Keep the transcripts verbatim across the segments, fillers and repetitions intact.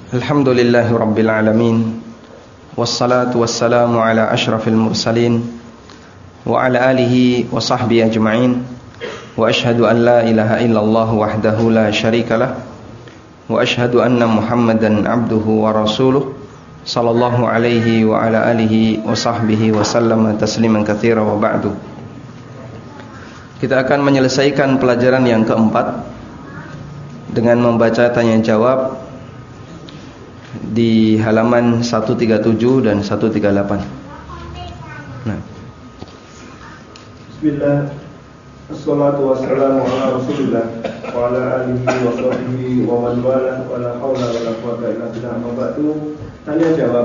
Alhamdulillahi Rabbil Alamin. Wassalatu wassalamu ala ashrafil mursalin wa ala alihi wa sahbihi ajma'in. Wa ashhadu an la ilaha illallah wahdahu la syarikalah. Wa ashhadu anna Muhammadan abduhu wa rasuluh sallallahu alaihi wa ala alihi wa sahbihi wa sallama tasliman katsira wa ba'du. Kita akan menyelesaikan pelajaran yang keempat dengan membaca tanya jawab di halaman seratus tiga puluh tujuh dan seratus tiga puluh delapan. Nah. Bismillah. Assalatu wassalamu ala Rasulillah wa ala alihi wa sahbihi wa man wala wa la haula wa la quwwata illa billah. Amma ba'du. Tanya jawab.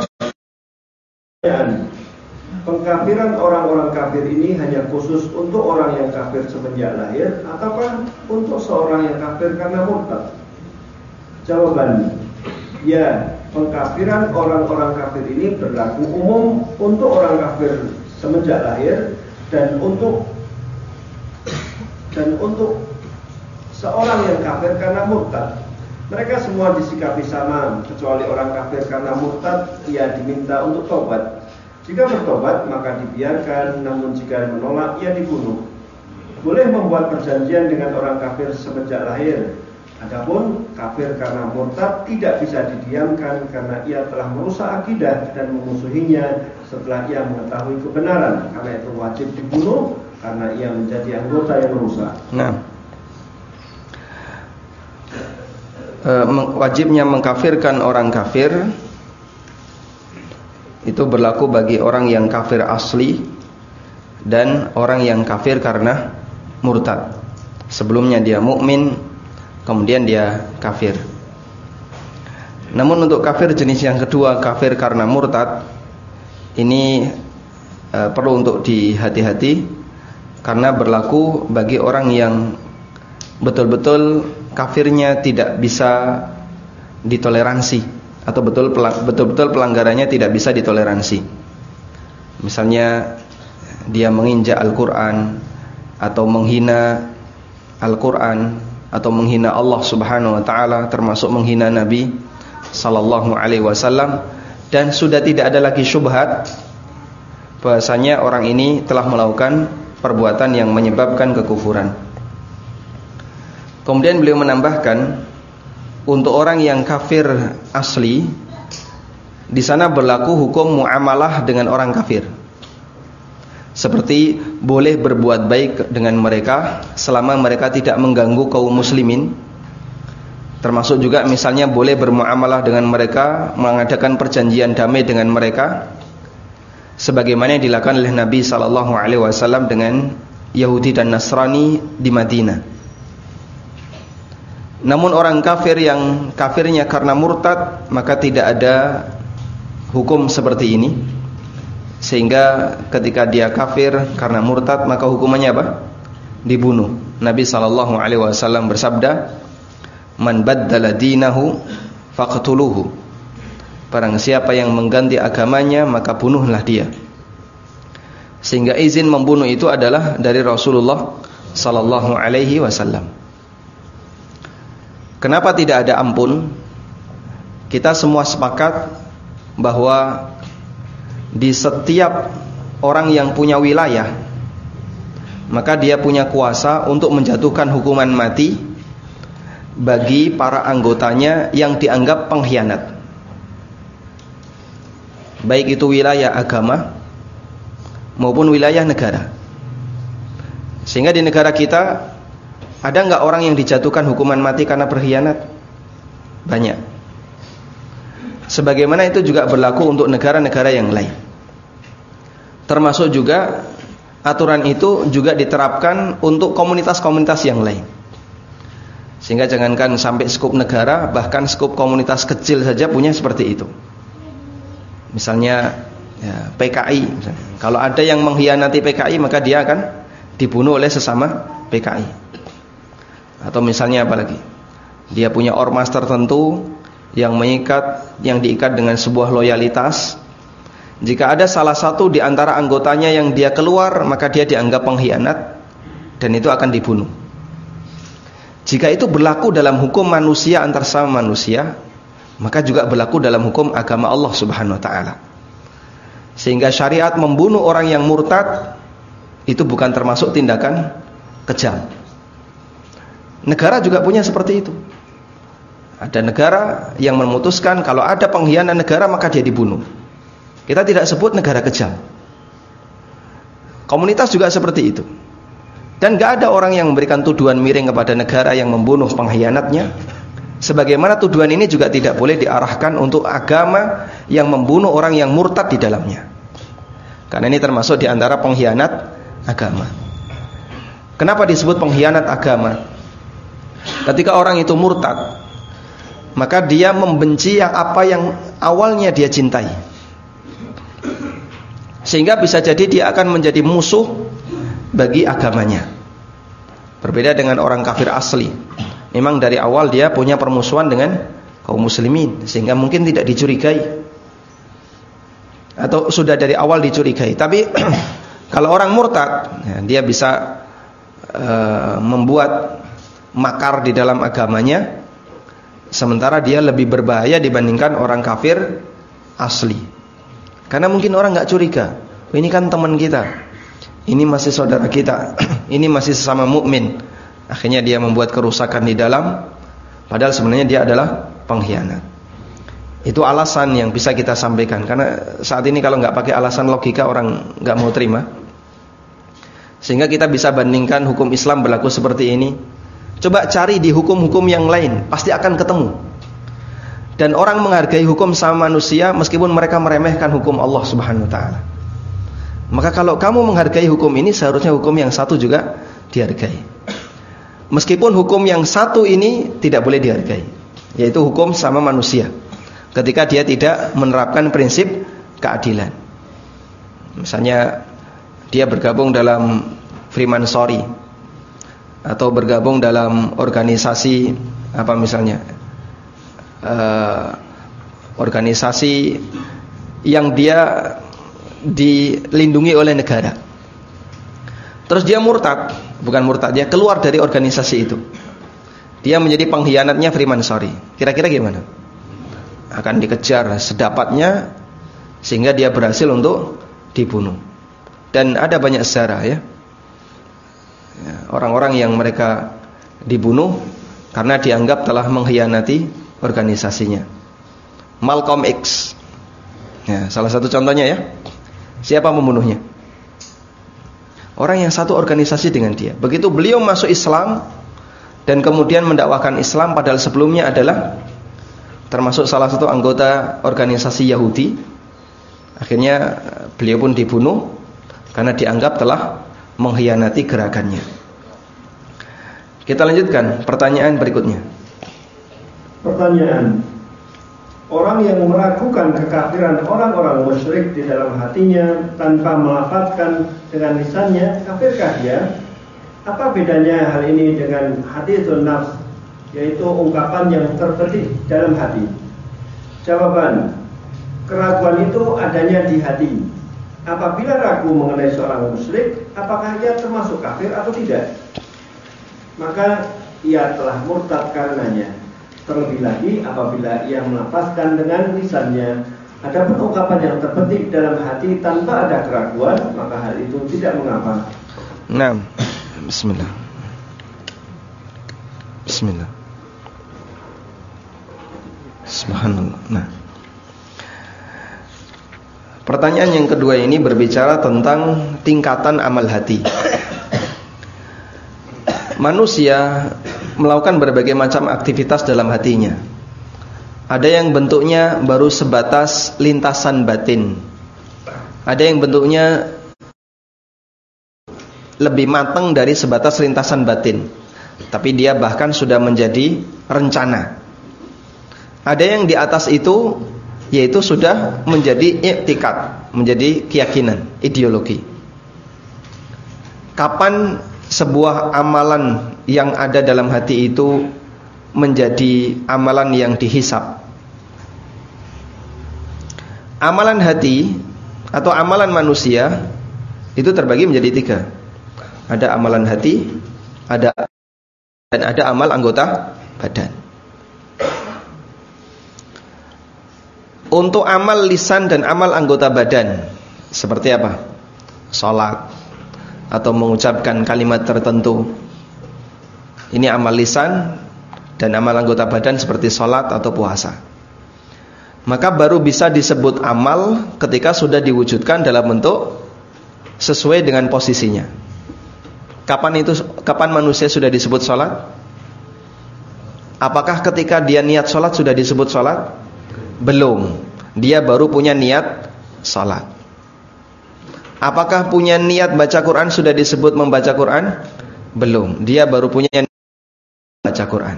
Pengkafiran orang-orang kafir ini hanya khusus untuk orang yang kafir semenjak lahir ataukah untuk seorang yang kafir karena murtad? Jawabannya, ya, pengkafiran orang-orang kafir ini berlaku umum untuk orang kafir semenjak lahir dan untuk dan untuk seorang yang kafir karena murtad. Mereka semua disikapi sama, kecuali orang kafir karena murtad, ia diminta untuk tobat. Jika bertobat maka dibiarkan, namun jika menolak ia dibunuh. Boleh membuat perjanjian dengan orang kafir semenjak lahir. Adapun kafir karena murtad tidak bisa didiamkan karena ia telah merusak akidah dan memusuhinya setelah ia mengetahui kebenaran. Karena itu wajib dibunuh karena ia menjadi anggota yang merusak. Nah, e, wajibnya mengkafirkan orang kafir itu berlaku bagi orang yang kafir asli dan orang yang kafir karena murtad. Sebelumnya dia mukmin, kemudian dia kafir. Namun untuk kafir jenis yang kedua, kafir karena murtad, ini e, perlu untuk dihati-hati karena berlaku bagi orang yang betul-betul kafirnya tidak bisa ditoleransi atau betul betul-betul pelanggarannya tidak bisa ditoleransi. Misalnya dia menginjak Al-Qur'an atau menghina Al-Qur'an atau menghina Allah Subhanahu wa taala, termasuk menghina Nabi sallallahu alaihi wasallam, dan sudah tidak ada lagi syubhat bahwasanya orang ini telah melakukan perbuatan yang menyebabkan kekufuran. Kemudian beliau menambahkan, untuk orang yang kafir asli, di sana berlaku hukum muamalah dengan orang kafir. Seperti boleh berbuat baik dengan mereka selama mereka tidak mengganggu kaum muslimin. Termasuk juga misalnya boleh bermuamalah dengan mereka, mengadakan perjanjian damai dengan mereka, sebagaimana yang dilakukan oleh Nabi sallallahu alaihi wasallam dengan Yahudi dan Nasrani di Madinah. Namun orang kafir yang kafirnya karena murtad, maka tidak ada hukum seperti ini. Sehingga ketika dia kafir karena murtad, maka hukumannya apa? Dibunuh. Nabi sallallahu alaihi wasallam bersabda, "Man baddala dinahu faqtuluhu." Barang siapa yang mengganti agamanya, maka bunuhlah dia. Sehingga izin membunuh itu adalah dari Rasulullah sallallahu alaihi wasallam. Kenapa tidak ada ampun? Kita semua sepakat bahwa di setiap orang yang punya wilayah, maka dia punya kuasa untuk menjatuhkan hukuman mati bagi para anggotanya yang dianggap pengkhianat, baik itu wilayah agama maupun wilayah negara. Sehingga di negara kita ada enggak orang yang dijatuhkan hukuman mati karena berkhianat? Banyak. Sebagaimana itu juga berlaku untuk negara-negara yang lain. Termasuk juga aturan itu juga diterapkan untuk komunitas-komunitas yang lain. Sehingga jangankan sampai skup negara, bahkan skup komunitas kecil saja punya seperti itu. Misalnya ya, P K I misalnya. Kalau ada yang mengkhianati P K I, maka dia akan dibunuh oleh sesama P K I. Atau misalnya apa lagi? Dia punya ormas tertentu yang mengikat, yang diikat dengan sebuah loyalitas. Jika ada salah satu di antara anggotanya yang dia keluar, maka dia dianggap pengkhianat dan itu akan dibunuh. Jika itu berlaku dalam hukum manusia antar sama manusia, maka juga berlaku dalam hukum agama Allah Subhanahu wa taala. Sehingga syariat membunuh orang yang murtad itu bukan termasuk tindakan kejam. Negara juga punya seperti itu. Ada negara yang memutuskan kalau ada pengkhianat negara maka dia dibunuh. Kita tidak sebut negara kejam. Komunitas juga seperti itu. Dan gak ada orang yang memberikan tuduhan miring kepada negara yang membunuh pengkhianatnya. Sebagaimana tuduhan ini juga tidak boleh diarahkan untuk agama yang membunuh orang yang murtad di dalamnya. Karena ini termasuk di antara pengkhianat agama. Kenapa disebut pengkhianat agama? Ketika orang itu murtad, maka dia membenci yang apa yang awalnya dia cintai. Sehingga bisa jadi dia akan menjadi musuh bagi agamanya. Berbeda dengan orang kafir asli. Memang dari awal dia punya permusuhan dengan kaum muslimin, sehingga mungkin tidak dicurigai, atau sudah dari awal dicurigai. Tapi kalau orang murtad, ya, dia bisa uh, membuat makar di dalam agamanya, sementara dia lebih berbahaya dibandingkan orang kafir asli. Karena mungkin orang nggak curiga, oh, ini kan teman kita, ini masih saudara kita, ini masih sesama mukmin. Akhirnya dia membuat kerusakan di dalam, padahal sebenarnya dia adalah pengkhianat. Itu alasan yang bisa kita sampaikan. Karena saat ini kalau nggak pakai alasan logika, orang nggak mau terima. Sehingga kita bisa bandingkan hukum Islam berlaku seperti ini. Coba cari di hukum-hukum yang lain, pasti akan ketemu. Dan orang menghargai hukum sama manusia meskipun mereka meremehkan hukum Allah Subhanahu wa taala. Maka kalau kamu menghargai hukum ini, seharusnya hukum yang satu juga dihargai. Meskipun hukum yang satu ini tidak boleh dihargai, yaitu hukum sama manusia. Ketika dia tidak menerapkan prinsip keadilan. Misalnya dia bergabung dalam Freemansori, atau bergabung dalam organisasi apa misalnya, Uh, organisasi yang dia dilindungi oleh negara. Terus dia murtad, bukan murtad, dia keluar dari organisasi itu. Dia menjadi pengkhianatnya Freemansori. Kira-kira gimana? Akan dikejar sedapatnya sehingga dia berhasil untuk dibunuh. Dan ada banyak sejarah ya, orang-orang yang mereka dibunuh karena dianggap telah mengkhianati organisasinya. Malcolm X, ya, salah satu contohnya ya. Siapa pembunuhnya? Orang yang satu organisasi dengan dia. Begitu beliau masuk Islam dan kemudian mendakwahkan Islam, padahal sebelumnya adalah termasuk salah satu anggota organisasi Yahudi, akhirnya beliau pun dibunuh karena dianggap telah mengkhianati gerakannya. Kita lanjutkan pertanyaan berikutnya. Pertanyaan: orang yang meragukan kekafiran orang-orang musyrik di dalam hatinya tanpa melafazkan dengan lisannya, kafirkah dia? Apa bedanya hal ini dengan haditsun nafs, yaitu ungkapan yang terbetik dalam hati? Jawaban: keraguan itu adanya di hati. Apabila ragu mengenai seorang musyrik, apakah ia termasuk kafir atau tidak, maka ia telah murtad karenanya. Terlebih lagi apabila ia melafazkan dengan lisannya. Adapun ungkapan yang terbetik dalam hati tanpa ada keraguan, maka hal itu tidak mengapa. Nah, bismillah. Bismillah. Subhanallah. Nah, pertanyaan yang kedua ini berbicara tentang tingkatan amal hati. Manusia melakukan berbagai macam aktivitas dalam hatinya. Ada yang bentuknya baru sebatas lintasan batin. Ada yang bentuknya lebih matang dari sebatas lintasan batin, tapi dia bahkan sudah menjadi rencana. Ada yang di atas itu, yaitu sudah menjadi i'tikad, menjadi keyakinan, ideologi. Kapan sebuah amalan yang ada dalam hati itu menjadi amalan yang dihisab? Amalan hati atau amalan manusia itu terbagi menjadi tiga. Ada amalan hati, ada dan ada amal anggota badan. Untuk amal lisan dan amal anggota badan, seperti apa? Salat atau mengucapkan kalimat tertentu, ini amal lisan dan amal anggota badan seperti salat atau puasa. Maka baru bisa disebut amal ketika sudah diwujudkan dalam bentuk sesuai dengan posisinya. Kapan itu? Kapan manusia sudah disebut salat? Apakah ketika dia niat salat sudah disebut salat? Belum. Dia baru punya niat salat. Apakah punya niat baca Quran sudah disebut membaca Quran? Belum. Dia baru punya niat baca Quran.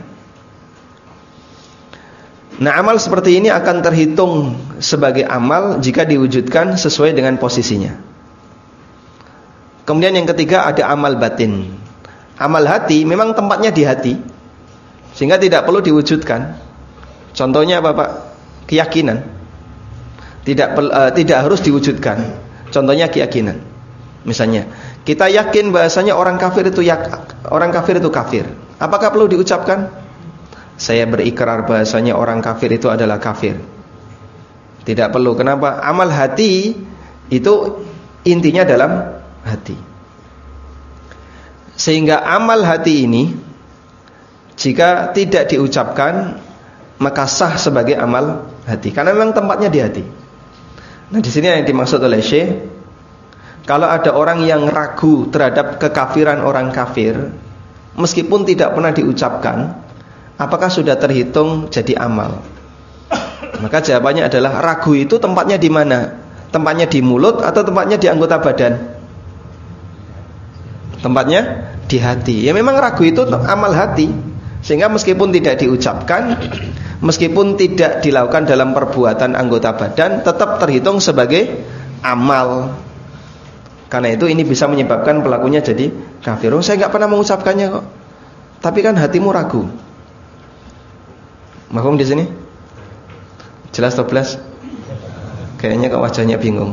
Nah, amal seperti ini akan terhitung sebagai amal jika diwujudkan sesuai dengan posisinya. Kemudian yang ketiga ada amal batin. Amal hati memang tempatnya di hati, sehingga tidak perlu diwujudkan. Contohnya apa, Pak? Keyakinan. Tidak uh, tidak harus diwujudkan. Contohnya keyakinan. Misalnya, kita yakin bahasanya orang kafir itu yak, orang kafir itu kafir. Apakah perlu diucapkan? Saya berikrar bahasanya orang kafir itu adalah kafir. Tidak perlu. Kenapa? Amal hati itu intinya dalam hati. Sehingga amal hati ini jika tidak diucapkan maka sah sebagai amal hati, karena memang tempatnya di hati. Nah, di sini yang dimaksud oleh Syekh, kalau ada orang yang ragu terhadap kekafiran orang kafir meskipun tidak pernah diucapkan, apakah sudah terhitung jadi amal? Maka jawabannya adalah ragu itu tempatnya di mana? Tempatnya di mulut atau tempatnya di anggota badan? Tempatnya di hati. Ya memang ragu itu amal hati, sehingga meskipun tidak diucapkan, meskipun tidak dilakukan dalam perbuatan anggota badan, tetap terhitung sebagai amal. Karena itu ini bisa menyebabkan pelakunya jadi kafir. Oh, saya nggak pernah mengucapkannya kok, tapi kan hatimu ragu. Mahfum di sini? Jelas atau belas? Kayaknya kok wajahnya bingung.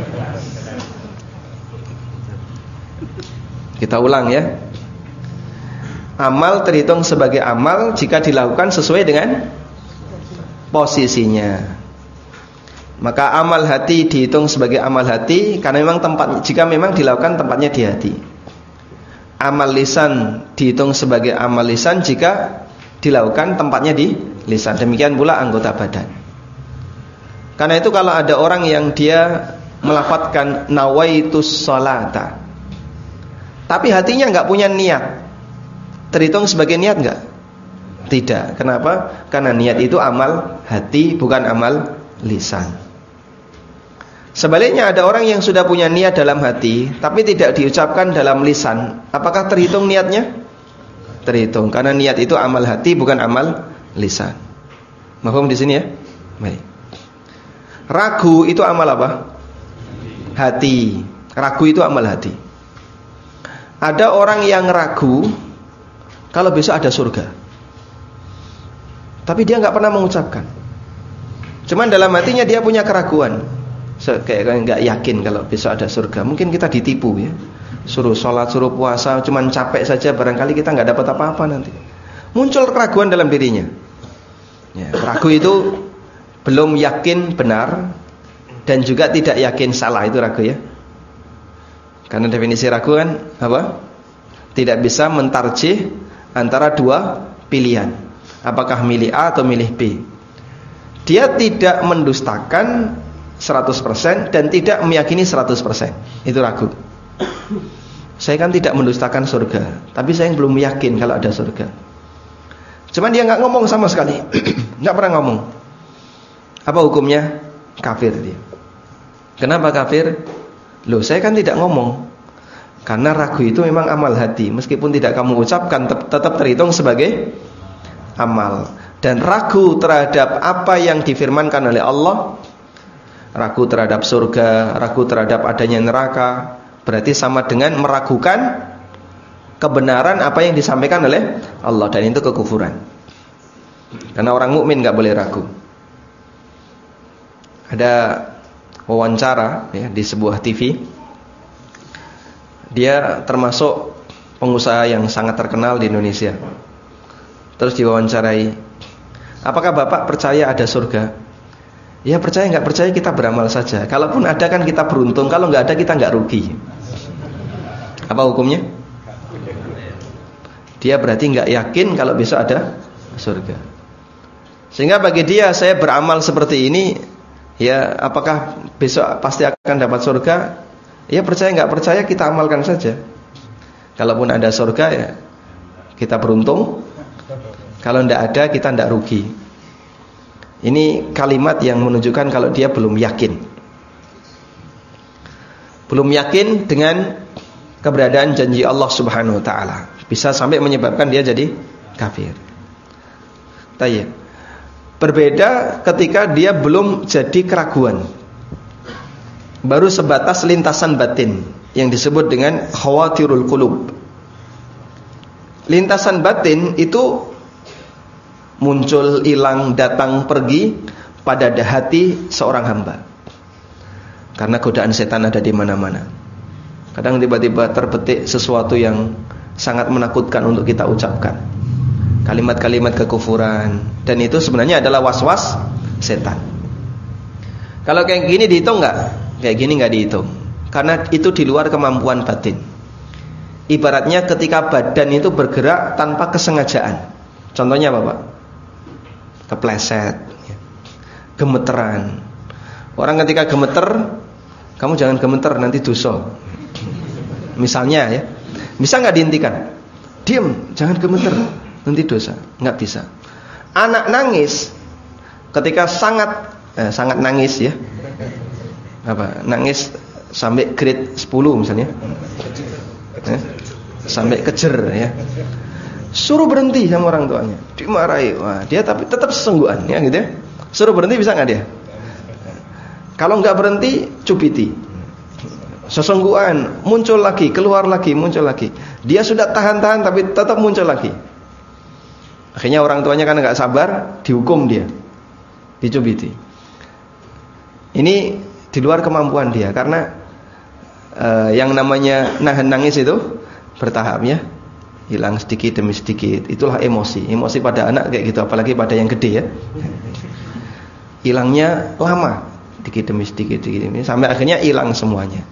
Kita ulang ya. Amal terhitung sebagai amal jika dilakukan sesuai dengan posisinya. Maka amal hati dihitung sebagai amal hati karena memang tempat, jika memang dilakukan tempatnya di hati. Amal lisan dihitung sebagai amal lisan jika dilakukan tempatnya di lisan. Demikian pula anggota badan. Karena itu kalau ada orang yang dia melafadzkan nawaitus sholata, tapi hatinya nggak punya niat, terhitung sebagai niat nggak? Tidak. Kenapa? Karena niat itu amal hati, bukan amal lisan. Sebaliknya ada orang yang sudah punya niat dalam hati, tapi tidak diucapkan dalam lisan. Apakah terhitung niatnya? Terhitung. Karena niat itu amal hati, bukan amal lisan. Mahfum di sini ya? Baik. Ragu itu amal apa? Hati. Ragu itu amal hati. Ada orang yang ragu kalau besok ada surga, tapi dia nggak pernah mengucapkan. Cuman dalam hatinya dia punya keraguan, kayak nggak yakin kalau besok ada surga. Mungkin kita ditipu ya, suruh sholat, suruh puasa, cuman capek saja, barangkali kita nggak dapat apa-apa nanti. Muncul keraguan dalam dirinya. Ya, ragu itu belum yakin benar dan juga tidak yakin salah, itu ragu ya. Karena definisi ragu kan apa? Tidak bisa mentarjih antara dua pilihan, apakah milih A atau milih B. Dia tidak mendustakan seratus persen dan tidak meyakini seratus persen. Itu ragu. Saya kan tidak mendustakan surga, tapi saya belum yakin kalau ada surga. Cuman dia nggak ngomong sama sekali, nggak pernah ngomong. Apa hukumnya? Kafir dia. Kenapa kafir? Loh, saya kan tidak ngomong. Karena ragu itu memang amal hati, meskipun tidak kamu ucapkan tetap terhitung sebagai amal. Dan ragu terhadap apa yang difirmankan oleh Allah, ragu terhadap surga, ragu terhadap adanya neraka, berarti sama dengan meragukan kebenaran apa yang disampaikan oleh Allah, dan itu kekufuran. Karena orang mukmin nggak boleh ragu. Ada wawancara ya, di sebuah T V. Dia termasuk pengusaha yang sangat terkenal di Indonesia. Terus diwawancarai, apakah Bapak percaya ada surga? Ya percaya nggak percaya kita beramal saja. Kalaupun ada kan kita beruntung, kalau nggak ada kita nggak rugi. Apa hukumnya? Dia berarti nggak yakin kalau besok ada surga. Sehingga bagi dia, saya beramal seperti ini, ya apakah besok pasti akan dapat surga? Ya percaya nggak percaya kita amalkan saja. Kalaupun ada surga ya kita beruntung. Kalau nggak ada kita nggak rugi. Ini kalimat yang menunjukkan kalau dia belum yakin. Belum yakin dengan keberadaan janji Allah Subhanahu wa taala. Bisa sampai menyebabkan dia jadi kafir. Tayyib. Berbeda ketika dia belum jadi keraguan. Baru sebatas lintasan batin yang disebut dengan khawatirul qulub. Lintasan batin itu muncul, hilang, datang, pergi pada hati seorang hamba. Karena godaan setan ada di mana-mana. Kadang tiba-tiba terbetik sesuatu yang sangat menakutkan untuk kita ucapkan. Kalimat-kalimat kekufuran, dan itu sebenarnya adalah was-was setan. Kalau kayak gini dihitung nggak? Kayak gini nggak dihitung, karena itu di luar kemampuan batin. Ibaratnya ketika badan itu bergerak tanpa kesengajaan. Contohnya apa Pak? Kepleset, gemeteran. Orang ketika gemeter, kamu jangan gemeter nanti dosa. Misalnya ya, bisa nggak dihentikan? Diam, jangan gemeter, nanti dosa. Nggak bisa. Anak nangis ketika sangat eh, sangat nangis ya. Apa? Nangis sampai grade sepuluh misalnya. Eh, sampai kejer ya. Suruh berhenti sama orang tuanya, dimarahi. Wah, dia tapi tetap sesungguhan ya gitu ya. Suruh berhenti bisa nggak dia? Kalau nggak berhenti, cubiti. Sesungguhan, muncul lagi, keluar lagi, muncul lagi. Dia sudah tahan-tahan tapi tetap muncul lagi. Akhirnya orang tuanya kan nggak sabar, dihukum dia, dicubiti. Ini di luar kemampuan dia, karena uh, yang namanya nahan nangis itu bertahap ya. Hilang sedikit demi sedikit. Itulah emosi. Emosi pada anak kayak gitu, apalagi pada yang gede ya. Hilangnya lama, sedikit demi sedikit, sedikit demi, sampai akhirnya hilang semuanya.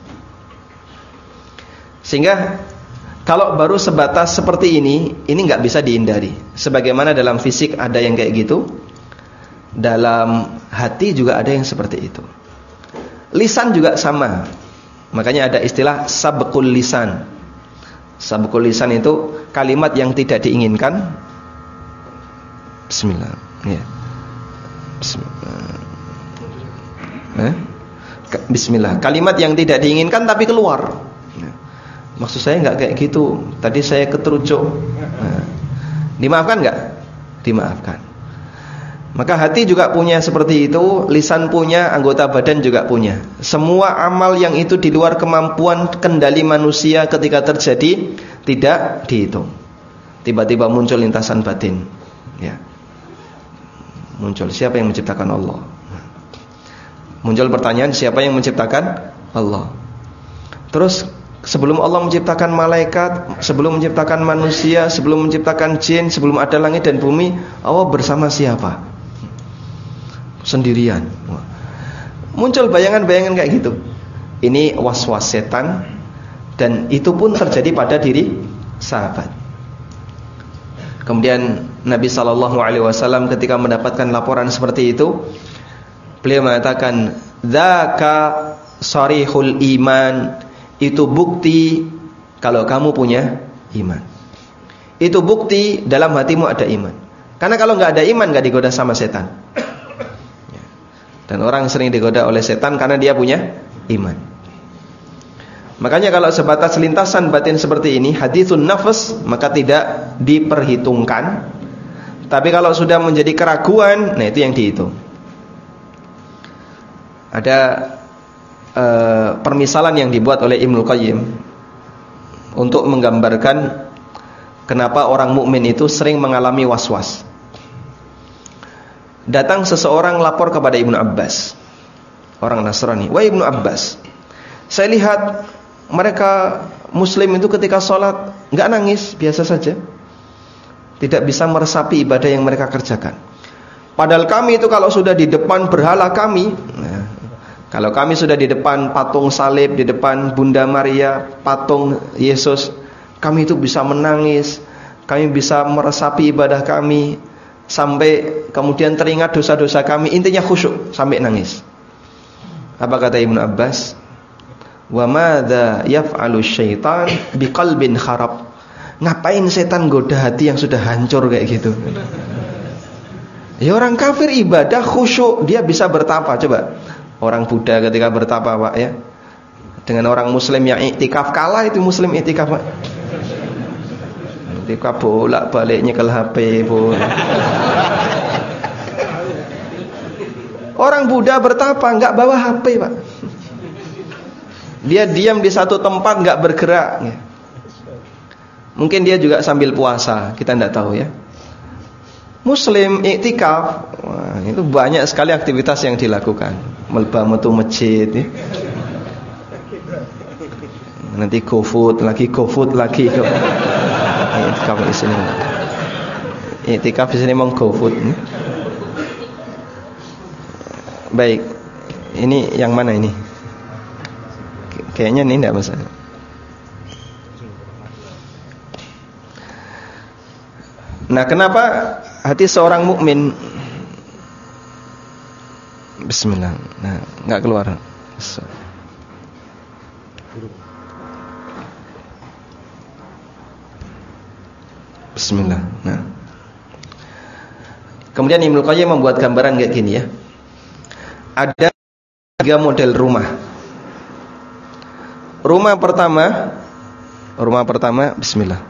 Sehingga kalau baru sebatas seperti ini, ini nggak bisa dihindari. Sebagaimana dalam fisik ada yang kayak gitu, dalam hati juga ada yang seperti itu. Lisan juga sama. Makanya ada istilah sabqul lisan. Sabqul lisan itu kalimat yang tidak diinginkan. Bismillah. Ya. Bismillah. Eh? Bismillah. Kalimat yang tidak diinginkan tapi keluar. Maksud saya nggak kayak gitu. Tadi saya keterucuk. Nah, dimaafkan nggak? Dimaafkan. Maka hati juga punya seperti itu, lisan punya, anggota badan juga punya. Semua amal yang itu di luar kemampuan kendali manusia ketika terjadi tidak dihitung. Tiba-tiba muncul lintasan batin, ya. Muncul, siapa yang menciptakan Allah? Muncul pertanyaan, siapa yang menciptakan Allah? Terus sebelum Allah menciptakan malaikat, sebelum menciptakan manusia, sebelum menciptakan jin, sebelum ada langit dan bumi, Allah bersama siapa? Sendirian. Muncul bayangan-bayangan kayak gitu. Ini was-was setan, dan itu pun terjadi pada diri sahabat. Kemudian Nabi shallallahu alaihi wasallam ketika mendapatkan laporan seperti itu, beliau mengatakan, "Dzaka sharihul iman." Itu bukti kalau kamu punya iman. Itu bukti dalam hatimu ada iman. Karena kalau nggak ada iman nggak digoda sama setan. Dan orang sering digoda oleh setan karena dia punya iman. Makanya kalau sebatas lintasan batin seperti ini, haditsun nafs, maka tidak diperhitungkan. Tapi kalau sudah menjadi keraguan, nah itu yang dihitung. Ada Uh, permisalan yang dibuat oleh Ibnu Qayyim untuk menggambarkan kenapa orang mukmin itu sering mengalami was-was. Datang seseorang lapor kepada Ibnu Abbas, orang Nasrani. Wahai Ibnu Abbas, saya lihat mereka Muslim itu ketika sholat nggak nangis, biasa saja, tidak bisa meresapi ibadah yang mereka kerjakan. Padahal kami itu kalau sudah di depan berhala kami, nah, kalau kami sudah di depan patung salib, di depan Bunda Maria, patung Yesus, kami itu bisa menangis, kami bisa meresapi ibadah kami, sampai kemudian teringat dosa-dosa kami, intinya khusyuk sampai nangis. Apa kata Ibnu Abbas? Wa madza yaf'alu syaitan biqalbin kharab. Ngapain setan goda hati yang sudah hancur kayak gitu? Ya orang kafir ibadah khusyuk, dia bisa bertapa. Coba orang Buddha ketika bertapa, Pak, ya, dengan orang Muslim yang iktikaf, kalah itu Muslim iktikaf, Pak. Iktikaf bolak balik nyekel H P, Bu. Orang Buddha bertapa nggak bawa H P, Pak. Dia diam di satu tempat, nggak bergerak. Mungkin dia juga sambil puasa, kita tidak tahu ya. Muslim iktikaf, wah, itu banyak sekali aktivitas yang dilakukan. Melba metu masjid, ya. Nanti go food lagi, go food lagi. Go. Iktikaf di sini. Iktikaf di sini mau go food. Ya. Baik, ini yang mana ini? Kayaknya ini tidak masalah. Nah, kenapa hati seorang mukmin? Bismillah. Nah, enggak keluar. Bismillah. Nah. Kemudian Ibnu Qayyim membuat gambaran kayak gini ya. Ada tiga model rumah. Rumah pertama, rumah pertama, bismillah.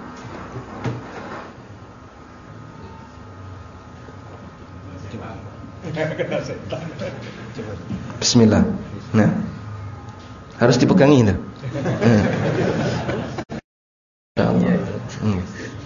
Bismillah. Nah, harus dipegangi itu. Hmm.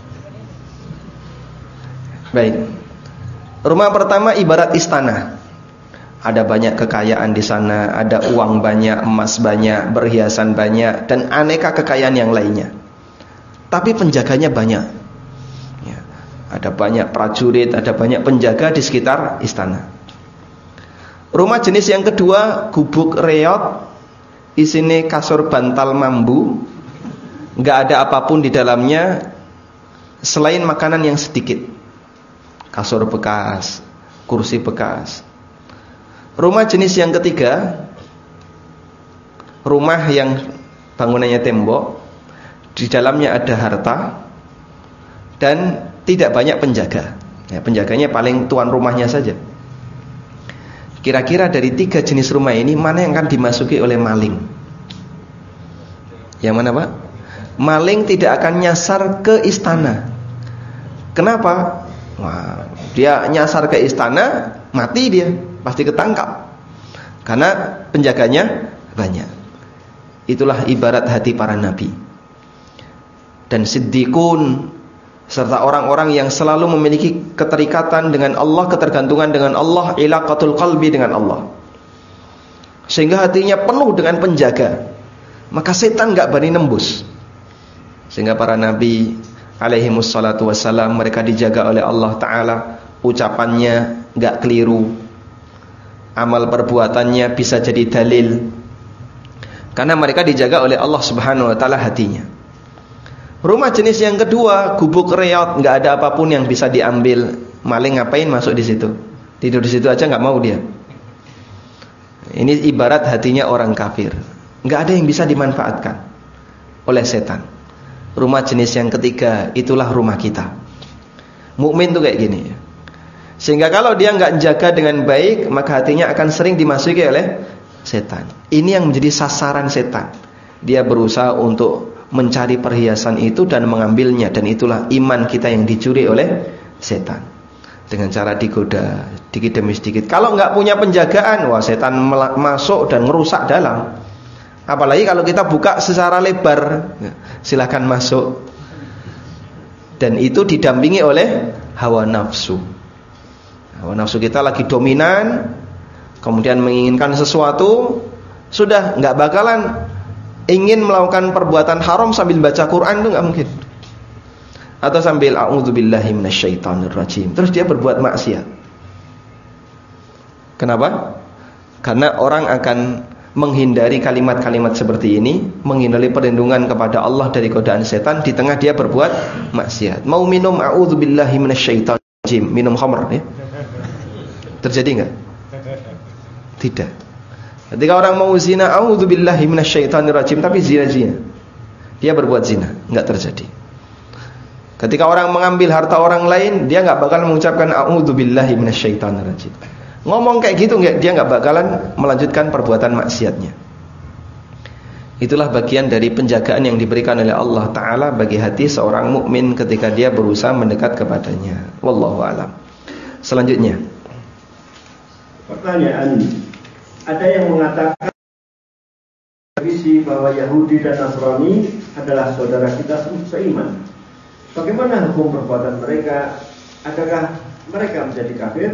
Baik. Rumah pertama ibarat istana. Ada banyak kekayaan di sana, ada uang banyak, emas banyak, perhiasan banyak, dan aneka kekayaan yang lainnya. Tapi penjaganya banyak. Ya, ada banyak prajurit, ada banyak penjaga di sekitar istana. Rumah jenis yang kedua, gubuk reot, isinya kasur bantal mambu, nggak ada apapun di dalamnya selain makanan yang sedikit, kasur bekas, kursi bekas. Rumah jenis yang ketiga, rumah yang bangunannya tembok, di dalamnya ada harta dan tidak banyak penjaga. Ya, penjaganya paling tuan rumahnya saja. Kira-kira dari tiga jenis rumah ini mana yang akan dimasuki oleh maling? Yang mana, Pak? Maling tidak akan nyasar ke istana. Kenapa? Wah, dia nyasar ke istana, mati dia, pasti ketangkap. Karena penjaganya banyak. Itulah ibarat hati para nabi dan siddiqun, serta orang-orang yang selalu memiliki keterikatan dengan Allah, ketergantungan dengan Allah, ilaqatul qalbi dengan Allah, sehingga hatinya penuh dengan penjaga. Maka setan gak berani nembus. Sehingga para nabi alaihimus salatu wassalam, mereka dijaga oleh Allah Ta'ala. Ucapannya gak keliru, amal perbuatannya bisa jadi dalil, karena mereka dijaga oleh Allah Subhanahu wa Ta'ala hatinya. Rumah jenis yang kedua, gubuk reot, nggak ada apapun yang bisa diambil. Maling ngapain masuk di situ? Tidur di situ aja nggak mau dia. Ini ibarat hatinya orang kafir, nggak ada yang bisa dimanfaatkan oleh setan. Rumah jenis yang ketiga, itulah rumah kita. Mukmin tuh kayak gini. Sehingga kalau dia nggak jaga dengan baik, maka hatinya akan sering dimasuki oleh setan. Ini yang menjadi sasaran setan. Dia berusaha untuk mencari perhiasan itu dan mengambilnya, dan itulah iman kita yang dicuri oleh setan dengan cara digoda sedikit demi sedikit. Kalau nggak punya penjagaan, wah setan masuk dan merusak dalam. Apalagi kalau kita buka secara lebar, silakan masuk. Dan itu didampingi oleh hawa nafsu. Hawa nafsu kita lagi dominan, kemudian menginginkan sesuatu, sudah nggak bakalan ingin melakukan perbuatan haram sambil baca Quran, itu nggak mungkin. Atau sambil a'udzubillahi minasyaitonirrajim, terus dia berbuat maksiat. Kenapa? Karena orang akan menghindari kalimat-kalimat seperti ini, menghindari perlindungan kepada Allah dari godaan setan di tengah dia berbuat maksiat. Mau minum a'udzubillahi minasyaitonir rajim, minum khamr ya. Terjadi enggak? Tidak. Ketika orang mau zina, a'udzubillahi minasyaitonir rajim, tapi zina-zina. Dia berbuat zina, enggak terjadi. Ketika orang mengambil harta orang lain, dia enggak bakal mengucapkan a'udzubillahi minasyaitonir rajim. Ngomong kayak gitu dia enggak bakalan melanjutkan perbuatan maksiatnya. Itulah bagian dari penjagaan yang diberikan oleh Allah Ta'ala bagi hati seorang mukmin ketika dia berusaha mendekat kepadanya. Wallahu a'lam. Selanjutnya, pertanyaan, ada yang mengatakan visi bahwa Yahudi dan Nasrani adalah saudara kita seiman. Bagaimana hukum perbuatan mereka? Adakah mereka menjadi kafir?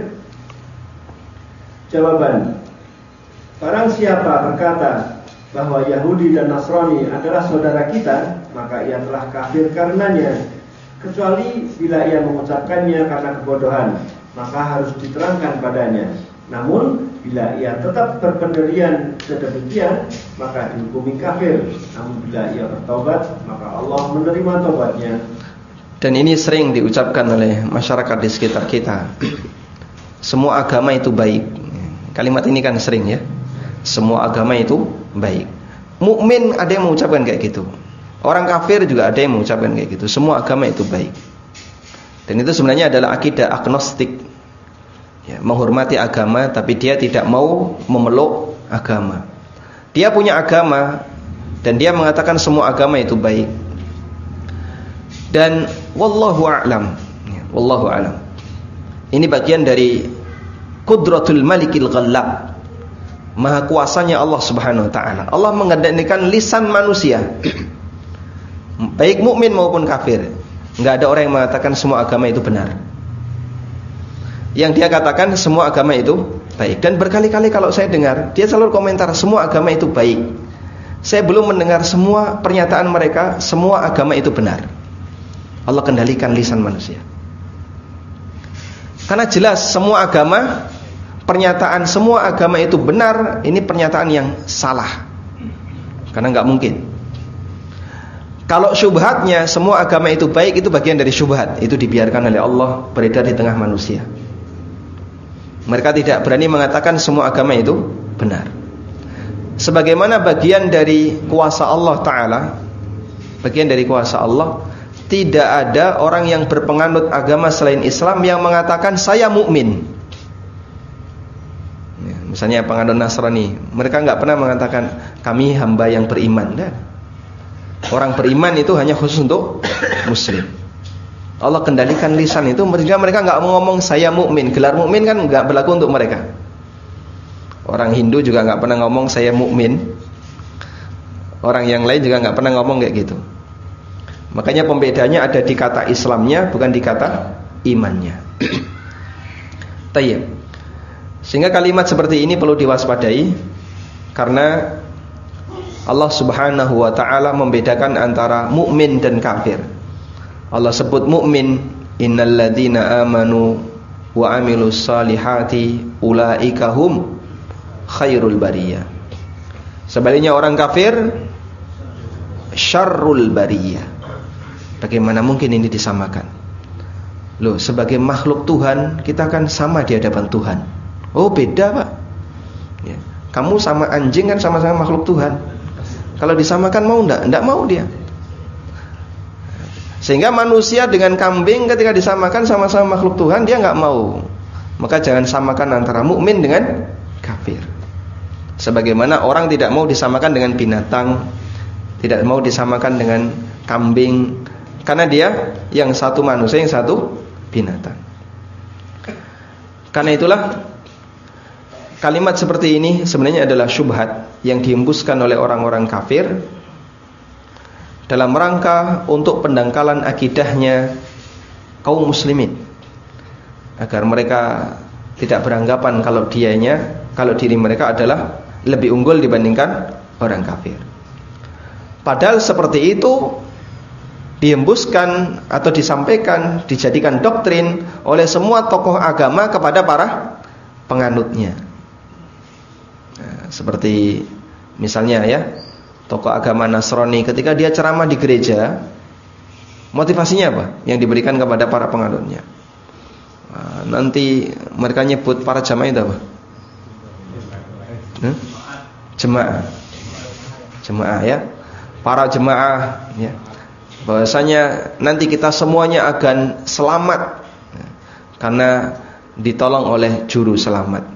Jawaban, barang siapa berkata bahwa Yahudi dan Nasrani adalah saudara kita, maka ia telah kafir karenanya, kecuali bila ia mengucapkannya karena kebodohan, maka harus diterangkan padanya. Namun bila ia tetap berpendirian sedemikian, maka dihukumi kafir. Namun bila ia bertobat, maka Allah menerima tobatnya. Dan ini sering diucapkan oleh masyarakat di sekitar kita. Semua agama itu baik. Kalimat ini kan sering ya. Semua agama itu baik. Mukmin ada yang mengucapkan kayak gitu. Orang kafir juga ada yang mengucapkan kayak gitu. Semua agama itu baik. Dan itu sebenarnya adalah akidah agnostik. Ya, menghormati agama tapi dia tidak mau memeluk agama. Dia punya agama dan dia mengatakan semua agama itu baik. Dan wallahu a'lam. Ya, wallahu a'lam. Ini bagian dari Qudratul Malikil Ghallab, maha kuasanya Allah Subhanahu wa taala. Allah menggandakan lisan manusia, baik mukmin maupun kafir. Enggak ada orang yang mengatakan semua agama itu benar. Yang dia katakan semua agama itu baik. Dan berkali-kali kalau saya dengar, dia selalu komentar semua agama itu baik. Saya belum mendengar semua pernyataan mereka semua agama itu benar. Allah kendalikan lisan manusia. Karena jelas semua agama, pernyataan semua agama itu benar, ini pernyataan yang salah. Karena enggak mungkin. Kalau syubhatnya semua agama itu baik, itu bagian dari syubhat. Itu dibiarkan oleh Allah beredar di tengah manusia. Mereka tidak berani mengatakan semua agama itu benar. Sebagaimana bagian dari kuasa Allah Ta'ala, bagian dari kuasa Allah, tidak ada orang yang berpenganut agama selain Islam yang mengatakan saya mukmin. Ya, misalnya penganut Nasrani, mereka enggak pernah mengatakan kami hamba yang beriman. Nah, orang beriman itu hanya khusus untuk Muslim. Allah kendalikan lisan itu, sehingga mereka enggak ngomong saya mukmin. Gelar mukmin kan enggak berlaku untuk mereka. Orang Hindu juga enggak pernah ngomong saya mukmin. Orang yang lain juga enggak pernah ngomong kayak gitu. Makanya pembedanya ada di kata Islamnya, bukan di kata imannya. Tayyib. Sehingga kalimat seperti ini perlu diwaspadai, karena Allah Subhanahu wa taala membedakan antara mukmin dan kafir. Allah sebut mukmin, innalladzina amanu wa amilus salihati ulaika hum khairul bariyah. Sebaliknya orang kafir syarrul bariyah. Bagaimana mungkin ini disamakan? Loh, sebagai makhluk Tuhan, kita kan sama di hadapan Tuhan. Oh, beda Pak ya. Kamu sama anjing kan sama-sama makhluk Tuhan. Kalau disamakan mau enggak? Enggak mau dia. Sehingga manusia dengan kambing ketika disamakan sama-sama makhluk Tuhan, dia enggak mau. Maka jangan samakan antara mukmin dengan kafir. Sebagaimana orang tidak mau disamakan dengan binatang, tidak mau disamakan dengan kambing, karena dia yang satu manusia, yang satu binatang. Karena itulah kalimat seperti ini sebenarnya adalah syubhat yang dihembuskan oleh orang-orang kafir dalam rangka untuk pendangkalan akidahnya kaum muslimin, agar mereka tidak beranggapan kalau dianya, kalau diri mereka adalah lebih unggul dibandingkan orang kafir. Padahal seperti itu dihembuskan atau disampaikan, dijadikan doktrin oleh semua tokoh agama kepada para penganutnya. seperti misalnya ya, tokoh agama Nasrani ketika dia ceramah di gereja, motivasinya apa yang diberikan kepada para penganutnya? Nah, nanti mereka nyebut para jamaah itu apa? Hmm? Jemaah, jemaah ya, para jemaah ya. Bahwasanya nanti kita semuanya akan selamat karena ditolong oleh juru selamat.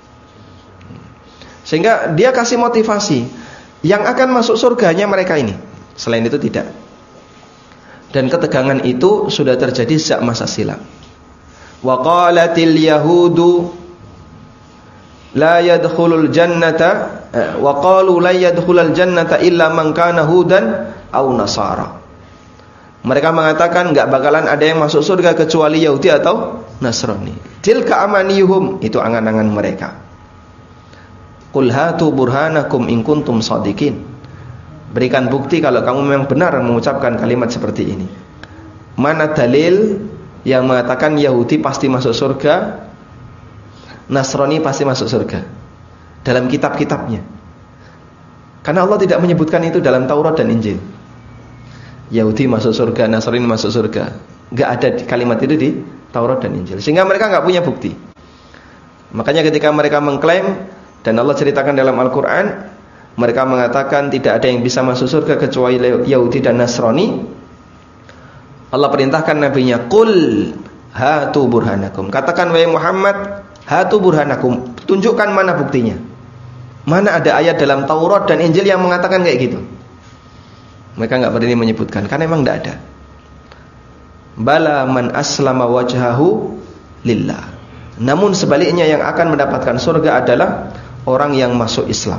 Sehingga dia kasih motivasi, yang akan masuk surganya mereka ini, selain itu tidak. Dan ketegangan itu sudah terjadi sejak masa silam. Wa qalatil yahudu la yadkhulul jannata wa qalu la yadkhulul jannata illa man kana hudan aw nasara. Mereka mengatakan enggak bakalan ada yang masuk surga kecuali Yahudi atau Nasrani. Tilka amaniyuhum, itu angan-angan mereka. Qul hatu burhanakum in kuntum shadiqin. Berikan bukti kalau kamu memang benar mengucapkan kalimat seperti ini. Mana dalil yang mengatakan Yahudi pasti masuk surga, Nasrani pasti masuk surga dalam kitab-kitabnya? Karena Allah tidak menyebutkan itu dalam Taurat dan Injil. Yahudi masuk surga, Nasrani masuk surga. Enggak ada kalimat itu di Taurat dan Injil. Sehingga mereka enggak punya bukti. Makanya ketika mereka mengklaim, dan Allah ceritakan dalam Al-Quran, mereka mengatakan tidak ada yang bisa masuk surga kecuali Yahudi dan Nasrani. Allah perintahkan nabinya, Qul hatu burhanakum. Katakan wahai Muhammad, hatu burhanakum, tunjukkan mana buktinya. Mana ada ayat dalam Taurat dan Injil yang mengatakan kayak gitu? Mereka enggak berani menyebutkan karena memang enggak ada. Bala man aslama wajhahu lillah. Namun sebaliknya yang akan mendapatkan surga adalah orang yang masuk Islam.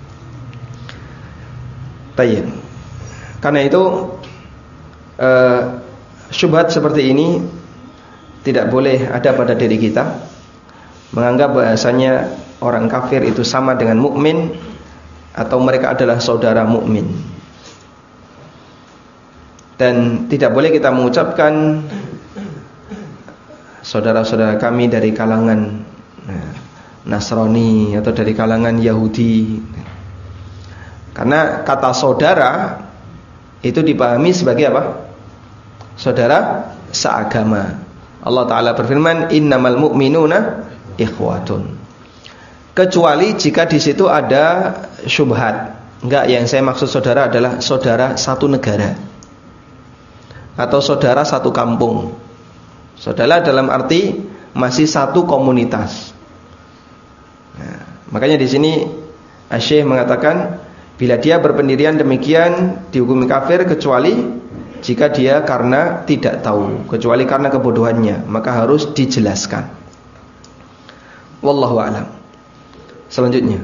Baik. Karena itu uh, syubhat seperti ini tidak boleh ada pada diri kita. Menganggap bahasanya orang kafir itu sama dengan mukmin atau mereka adalah saudara mukmin. Dan tidak boleh kita mengucapkan saudara-saudara kami dari kalangan Nasrani atau dari kalangan Yahudi. Karena kata saudara itu dipahami sebagai apa? Saudara seagama. Allah Ta'ala berfirman, innamal mu'minuna ikhwatun. Kecuali jika di situ ada syubhat. Enggak, yang saya maksud saudara adalah saudara satu negara atau saudara satu kampung. Saudara dalam arti masih satu komunitas. Nah, makanya di sini Asy-Syaikh mengatakan bila dia berpendirian demikian dihukumi kafir kecuali jika dia karena tidak tahu, kecuali karena kebodohannya, maka harus dijelaskan. Wallahu a'lam. Selanjutnya.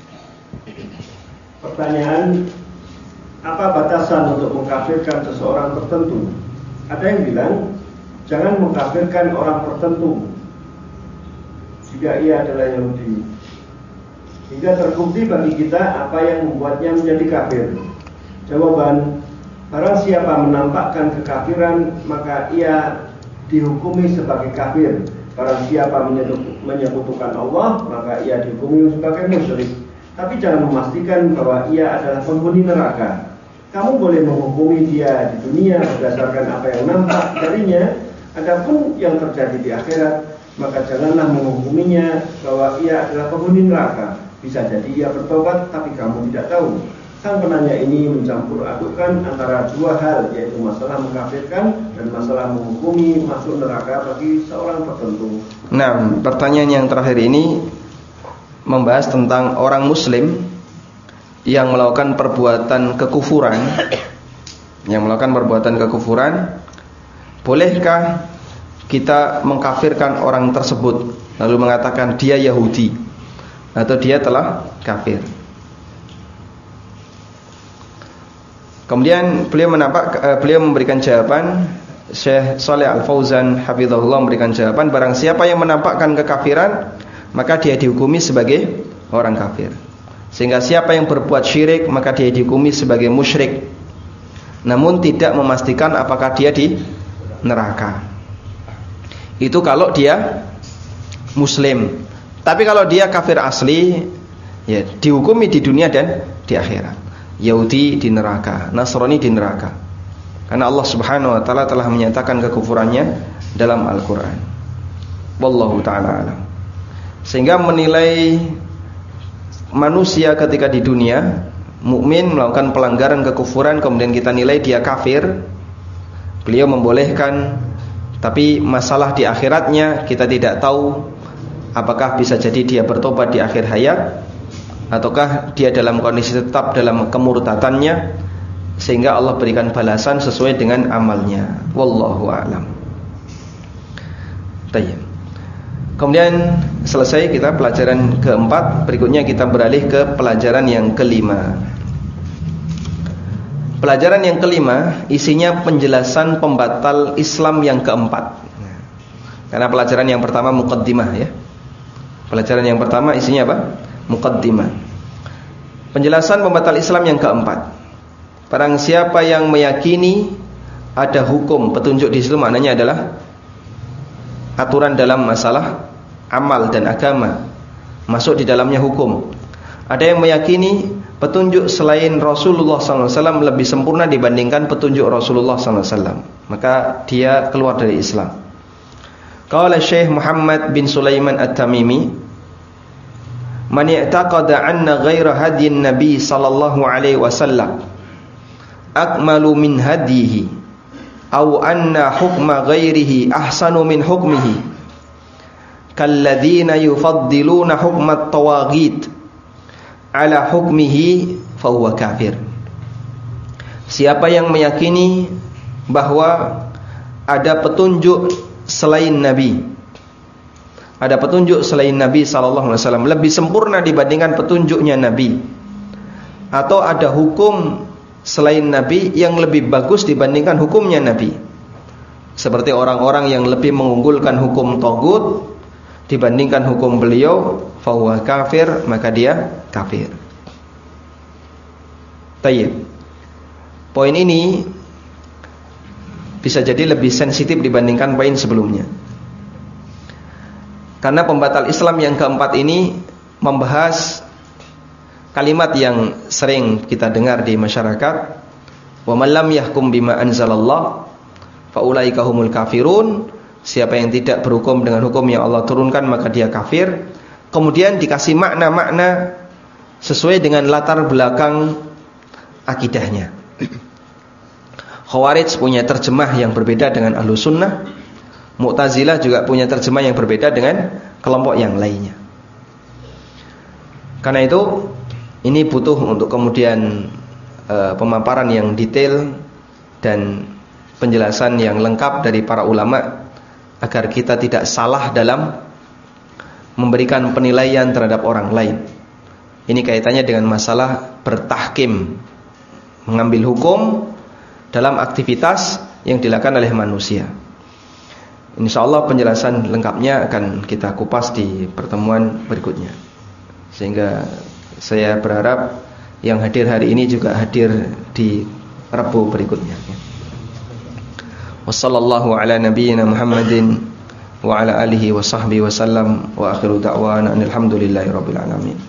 Pertanyaan, apa batasan untuk mengkafirkan seseorang tertentu? Ada yang bilang jangan mengkafirkan orang tertentu jika ia adalah Yahudi, hingga terbukti bagi kita apa yang membuatnya menjadi kafir. Jawaban, barang siapa menampakkan kekafiran maka ia dihukumi sebagai kafir. Barang siapa menyekutukan Allah maka ia dihukumi sebagai musyrik. Tapi jangan memastikan bahwa ia adalah penghuni neraka. Kamu boleh menghukumi dia di dunia berdasarkan apa yang nampak darinya. Adapun yang terjadi di akhirat, maka janganlah menghukuminya bahwa ia adalah penghuni neraka. Bisa jadi ia bertobat, tapi kamu tidak tahu. Sang penanya ini mencampur adukan antara dua hal, yaitu masalah mengkafirkan dan masalah menghukumi masuk neraka bagi seorang tertentu. Nah, pertanyaan yang terakhir ini membahas tentang orang muslim yang melakukan perbuatan kekufuran. Yang melakukan perbuatan kekufuran, bolehkah kita mengkafirkan orang tersebut lalu mengatakan dia Yahudi atau dia telah kafir? Kemudian beliau menampak, beliau memberikan jawaban. Syekh Shalih Al-Fauzan hafizahullah memberikan jawaban, barang siapa yang menampakkan kekafiran maka dia dihukumi sebagai orang kafir. Sehingga siapa yang berbuat syirik maka dia dihukumi sebagai musyrik. Namun tidak memastikan apakah dia di neraka. Itu kalau dia muslim. Tapi kalau dia kafir asli, Ya, dihukumi di dunia dan di akhirat. Yahudi di neraka, Nasrani di neraka. Karena Allah Subhanahu wa taala telah menyatakan kekufurannya dalam Al-Qur'an. Wallahu taala alam. Sehingga menilai manusia ketika di dunia mukmin melakukan pelanggaran kekufuran kemudian kita nilai dia kafir, beliau membolehkan, tapi masalah di akhiratnya kita tidak tahu apakah bisa jadi dia bertobat di akhir hayat ataukah dia dalam kondisi tetap dalam kemurtadannya sehingga Allah berikan balasan sesuai dengan amalnya. Wallahu a'lam. Baik. Kemudian selesai kita pelajaran keempat, berikutnya kita beralih ke pelajaran yang kelima. Pelajaran yang kelima isinya penjelasan pembatal Islam yang keempat. Karena pelajaran yang pertama muqaddimah ya. Pelajaran yang pertama isinya apa? Muqaddimah. Penjelasan pembatal Islam yang keempat. Barang siapa yang meyakini ada hukum petunjuk di situ, maknanya adalah aturan dalam masalah amal dan agama, masuk di dalamnya hukum. Ada yang meyakini petunjuk selain Rasulullah sallallahu alaihi wasallam lebih sempurna dibandingkan petunjuk Rasulullah sallallahu alaihi wasallam, maka dia keluar dari Islam. Qala Syekh Muhammad bin Sulaiman At-Tamimi, man i'taqada anna ghaira hadyin Nabi sallallahu alaihi wasallam akmalu min hadihi aw anna hukma ghairihi ahsanu min hukmihi kalladzina yufaddiluna hukmat tawaghit ala hukmihi fahuwa kafir. Siapa yang meyakini bahwa ada petunjuk selain Nabi, ada petunjuk selain Nabi sallallahu alaihi wasallam lebih sempurna dibandingkan petunjuknya Nabi, atau ada hukum selain Nabi yang lebih bagus dibandingkan hukumnya Nabi, seperti orang-orang yang lebih mengunggulkan hukum tagut dibandingkan hukum beliau, fahuwa kafir, maka dia kafir. Tayyib. Poin ini bisa jadi lebih sensitif dibandingkan poin sebelumnya, karena pembatal Islam yang keempat ini membahas kalimat yang sering kita dengar di masyarakat, wa man lam yahkum bima anzalallah fa ulaika humul kafirun. Siapa yang tidak berhukum dengan hukum yang Allah turunkan maka dia kafir. Kemudian dikasih makna-makna sesuai dengan latar belakang akidahnya. Khawarij punya terjemah yang berbeda dengan Ahlus Sunnah. Mu'tazilah juga punya terjemah yang berbeda dengan kelompok yang lainnya. Karena itu ini butuh untuk kemudian e, pemaparan yang detail dan penjelasan yang lengkap dari para ulama agar kita tidak salah dalam memberikan penilaian terhadap orang lain. Ini kaitannya dengan masalah bertahkim, mengambil hukum dalam aktivitas yang dilakukan oleh manusia. Insyaallah penjelasan lengkapnya akan kita kupas di pertemuan berikutnya. Sehingga saya berharap yang hadir hari ini juga hadir di Rabu berikutnya. Wassallallahu ala nabiyyina Muhammadin wa ala alihi wa sahbihi wa sallam wa akhiru da'wana alhamdulillahi rabbil alamin.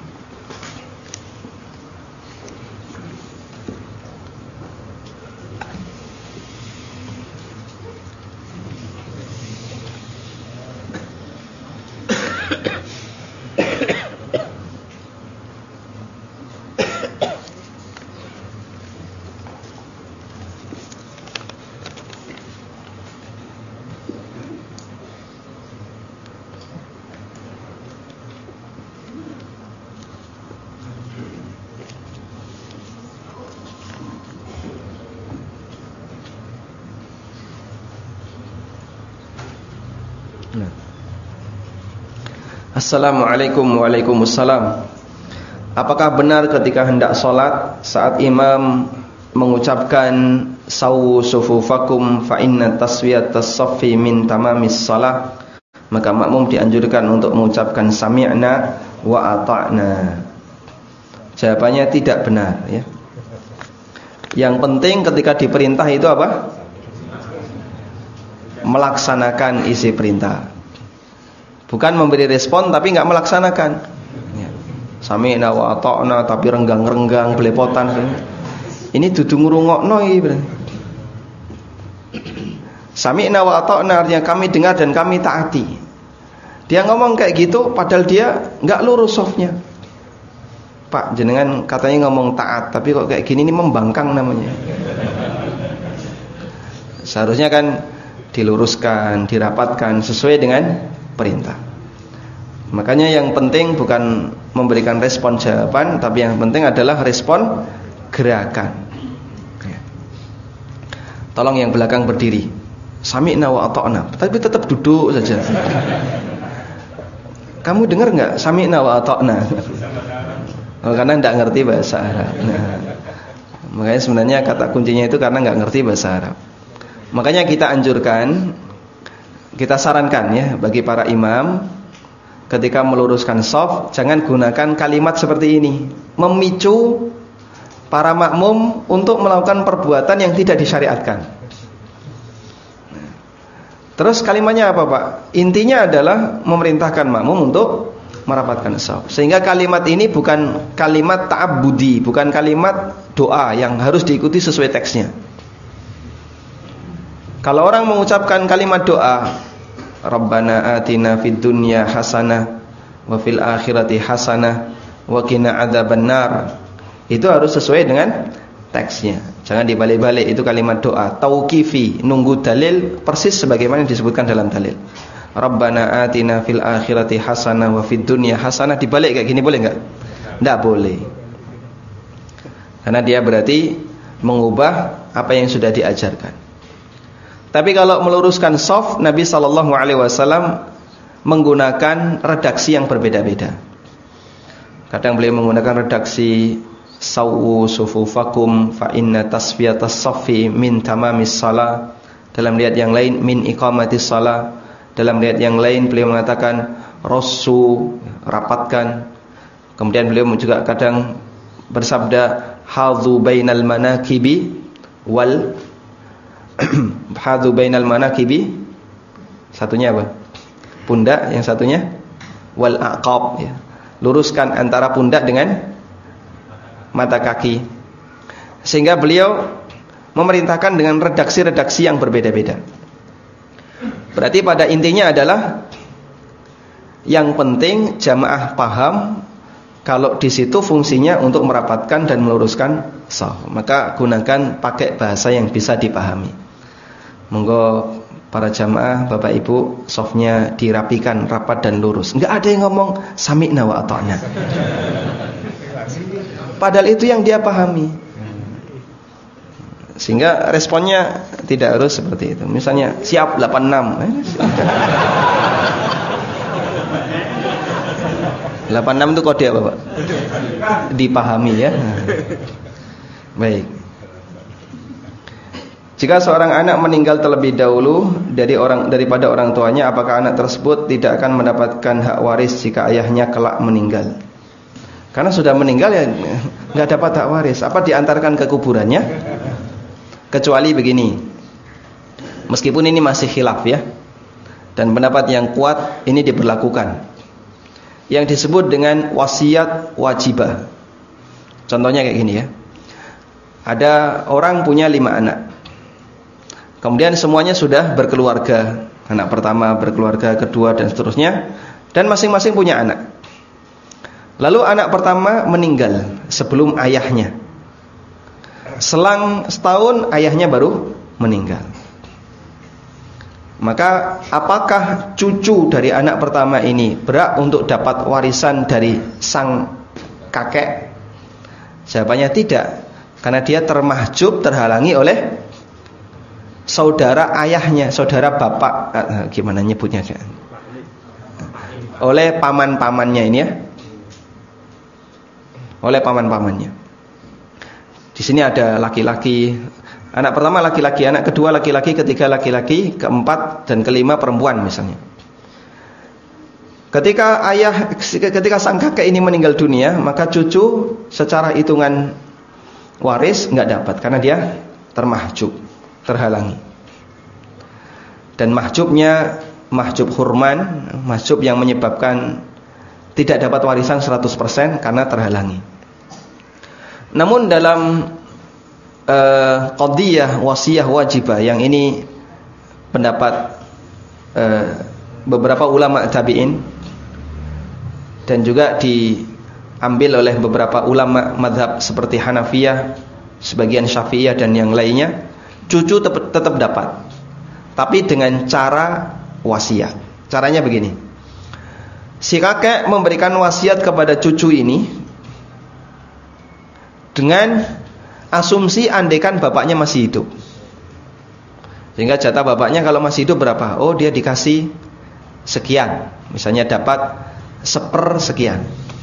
Assalamualaikum waalaikumsalam. Apakah benar ketika hendak sholat saat imam mengucapkan sawu sufufakum fa inna taswiyatas saffi min tamamis shalah, maka makmum dianjurkan untuk mengucapkan sami'na wa ata'na? Jawabannya tidak benar ya. Yang penting ketika diperintah itu apa? Melaksanakan isi perintah. Bukan memberi respon tapi nggak melaksanakan. Ya. Sami'na wa ata'na tapi renggang-renggang, belepotan. Ini dudu ngrungokno iki. Sami'na wa ata'na artinya kami dengar dan kami taati. Dia ngomong kayak gitu padahal dia enggak lurus softnya. Pak, jenengan katanya ngomong taat, tapi kok kayak gini ini membangkang namanya. Seharusnya kan diluruskan, dirapatkan sesuai dengan perintah. Makanya yang penting bukan memberikan respon jawaban, tapi yang penting adalah respon gerakan. Tolong yang belakang berdiri. Sami'na wa ata'na, tapi tetap duduk saja. Kamu dengar enggak sami'na wa ata'na? Oh, karena enggak ngerti bahasa Arab. Nah, makanya sebenarnya kata kuncinya itu karena enggak ngerti bahasa Arab. Makanya kita anjurkan, kita sarankan ya bagi para imam ketika meluruskan shaf jangan gunakan kalimat seperti ini, memicu para makmum untuk melakukan perbuatan yang tidak disyariatkan. Terus kalimatnya apa Pak? Intinya adalah memerintahkan makmum untuk merapatkan shaf. Sehingga kalimat ini bukan kalimat ta'abbudi, bukan kalimat doa yang harus diikuti sesuai teksnya. Kalau orang mengucapkan kalimat doa, Rabbana atina fid dunya hasanah wa fil akhirati hasanah wa qina adzabannar, itu harus sesuai dengan teksnya. Jangan dibalik-balik, itu kalimat doa tauqifi, nunggu dalil persis sebagaimana disebutkan dalam dalil. Rabbana atina fil akhirati hasanah wa fid dunya hasanah, dibalik kayak gini boleh enggak? Enggak boleh. Karena dia berarti mengubah apa yang sudah diajarkan. Tapi kalau meluruskan shaf, Nabi sallallahu alaihi wasallam menggunakan redaksi yang berbeda-beda. Kadang beliau menggunakan redaksi sawu sufufakum fa inna tasfiyatas saffi min tamamis shalah. Dalam riwayat yang lain min iqamatis shalah. Dalam riwayat yang lain beliau mengatakan rasu, rapatkan. Kemudian beliau juga kadang bersabda hadzu bainal manakibi wal hadzu bainal manakibi. Satunya apa? Pundak, yang satunya wal aqab ya. Luruskan antara pundak dengan mata kaki. Sehingga beliau memerintahkan dengan redaksi-redaksi yang berbeda-beda. Berarti pada intinya adalah yang penting jamaah paham kalau di situ fungsinya untuk merapatkan dan meluruskan shaf. Maka gunakan pakai bahasa yang bisa dipahami. Monggo para jamaah, Bapak Ibu, shafnya dirapikan, rapat dan lurus. Enggak ada yang ngomong sami'na wa ata'na. Padahal itu yang dia pahami. Sehingga responnya tidak harus seperti itu. Misalnya siap delapan enam. Eh, delapan enam itu kode apa Pak? Dipahami ya. Baik. Jika seorang anak meninggal terlebih dahulu dari orang daripada orang tuanya, apakah anak tersebut tidak akan mendapatkan hak waris jika ayahnya kelak meninggal? Karena sudah meninggal ya nggak dapat hak waris. Apa diantarkan ke kuburannya? Kecuali begini, meskipun ini masih khilaf ya, dan pendapat yang kuat ini diberlakukan, yang disebut dengan wasiat wajibah. Contohnya kayak gini ya, ada orang punya lima anak, kemudian semuanya sudah berkeluarga, anak pertama berkeluarga, kedua dan seterusnya, dan masing-masing punya anak. Lalu anak pertama meninggal sebelum ayahnya. Selang setahun ayahnya baru meninggal. Maka apakah cucu dari anak pertama ini berhak untuk dapat warisan dari sang kakek? Jawabannya tidak, karena dia termahjub, terhalangi oleh saudara ayahnya, saudara bapak, gimana nyebutnya? Oleh paman-pamannya ini ya. Oleh paman-pamannya. Di sini ada laki-laki, anak pertama laki-laki, anak kedua laki-laki, ketiga laki-laki, keempat dan kelima perempuan misalnya. Ketika ayah, ketika sang kakek ini meninggal dunia, maka cucu secara hitungan waris nggak dapat karena dia termahjub, terhalangi. Dan mahjubnya mahjub hurman, mahjub yang menyebabkan tidak dapat warisan seratus persen karena terhalangi. Namun dalam uh, qadiyah wasiyah wajibah, yang ini pendapat uh, beberapa ulama tabi'in dan juga diambil oleh beberapa ulama madhab seperti Hanafiyah, sebagian Syafi'iyah dan yang lainnya, cucu tetap, tetap dapat, tapi dengan cara wasiat. Caranya begini, si kakek memberikan wasiat kepada cucu ini dengan asumsi andaikan bapaknya masih hidup, sehingga jatah bapaknya kalau masih hidup berapa? Oh, dia dikasih sekian, misalnya dapat seper sekian.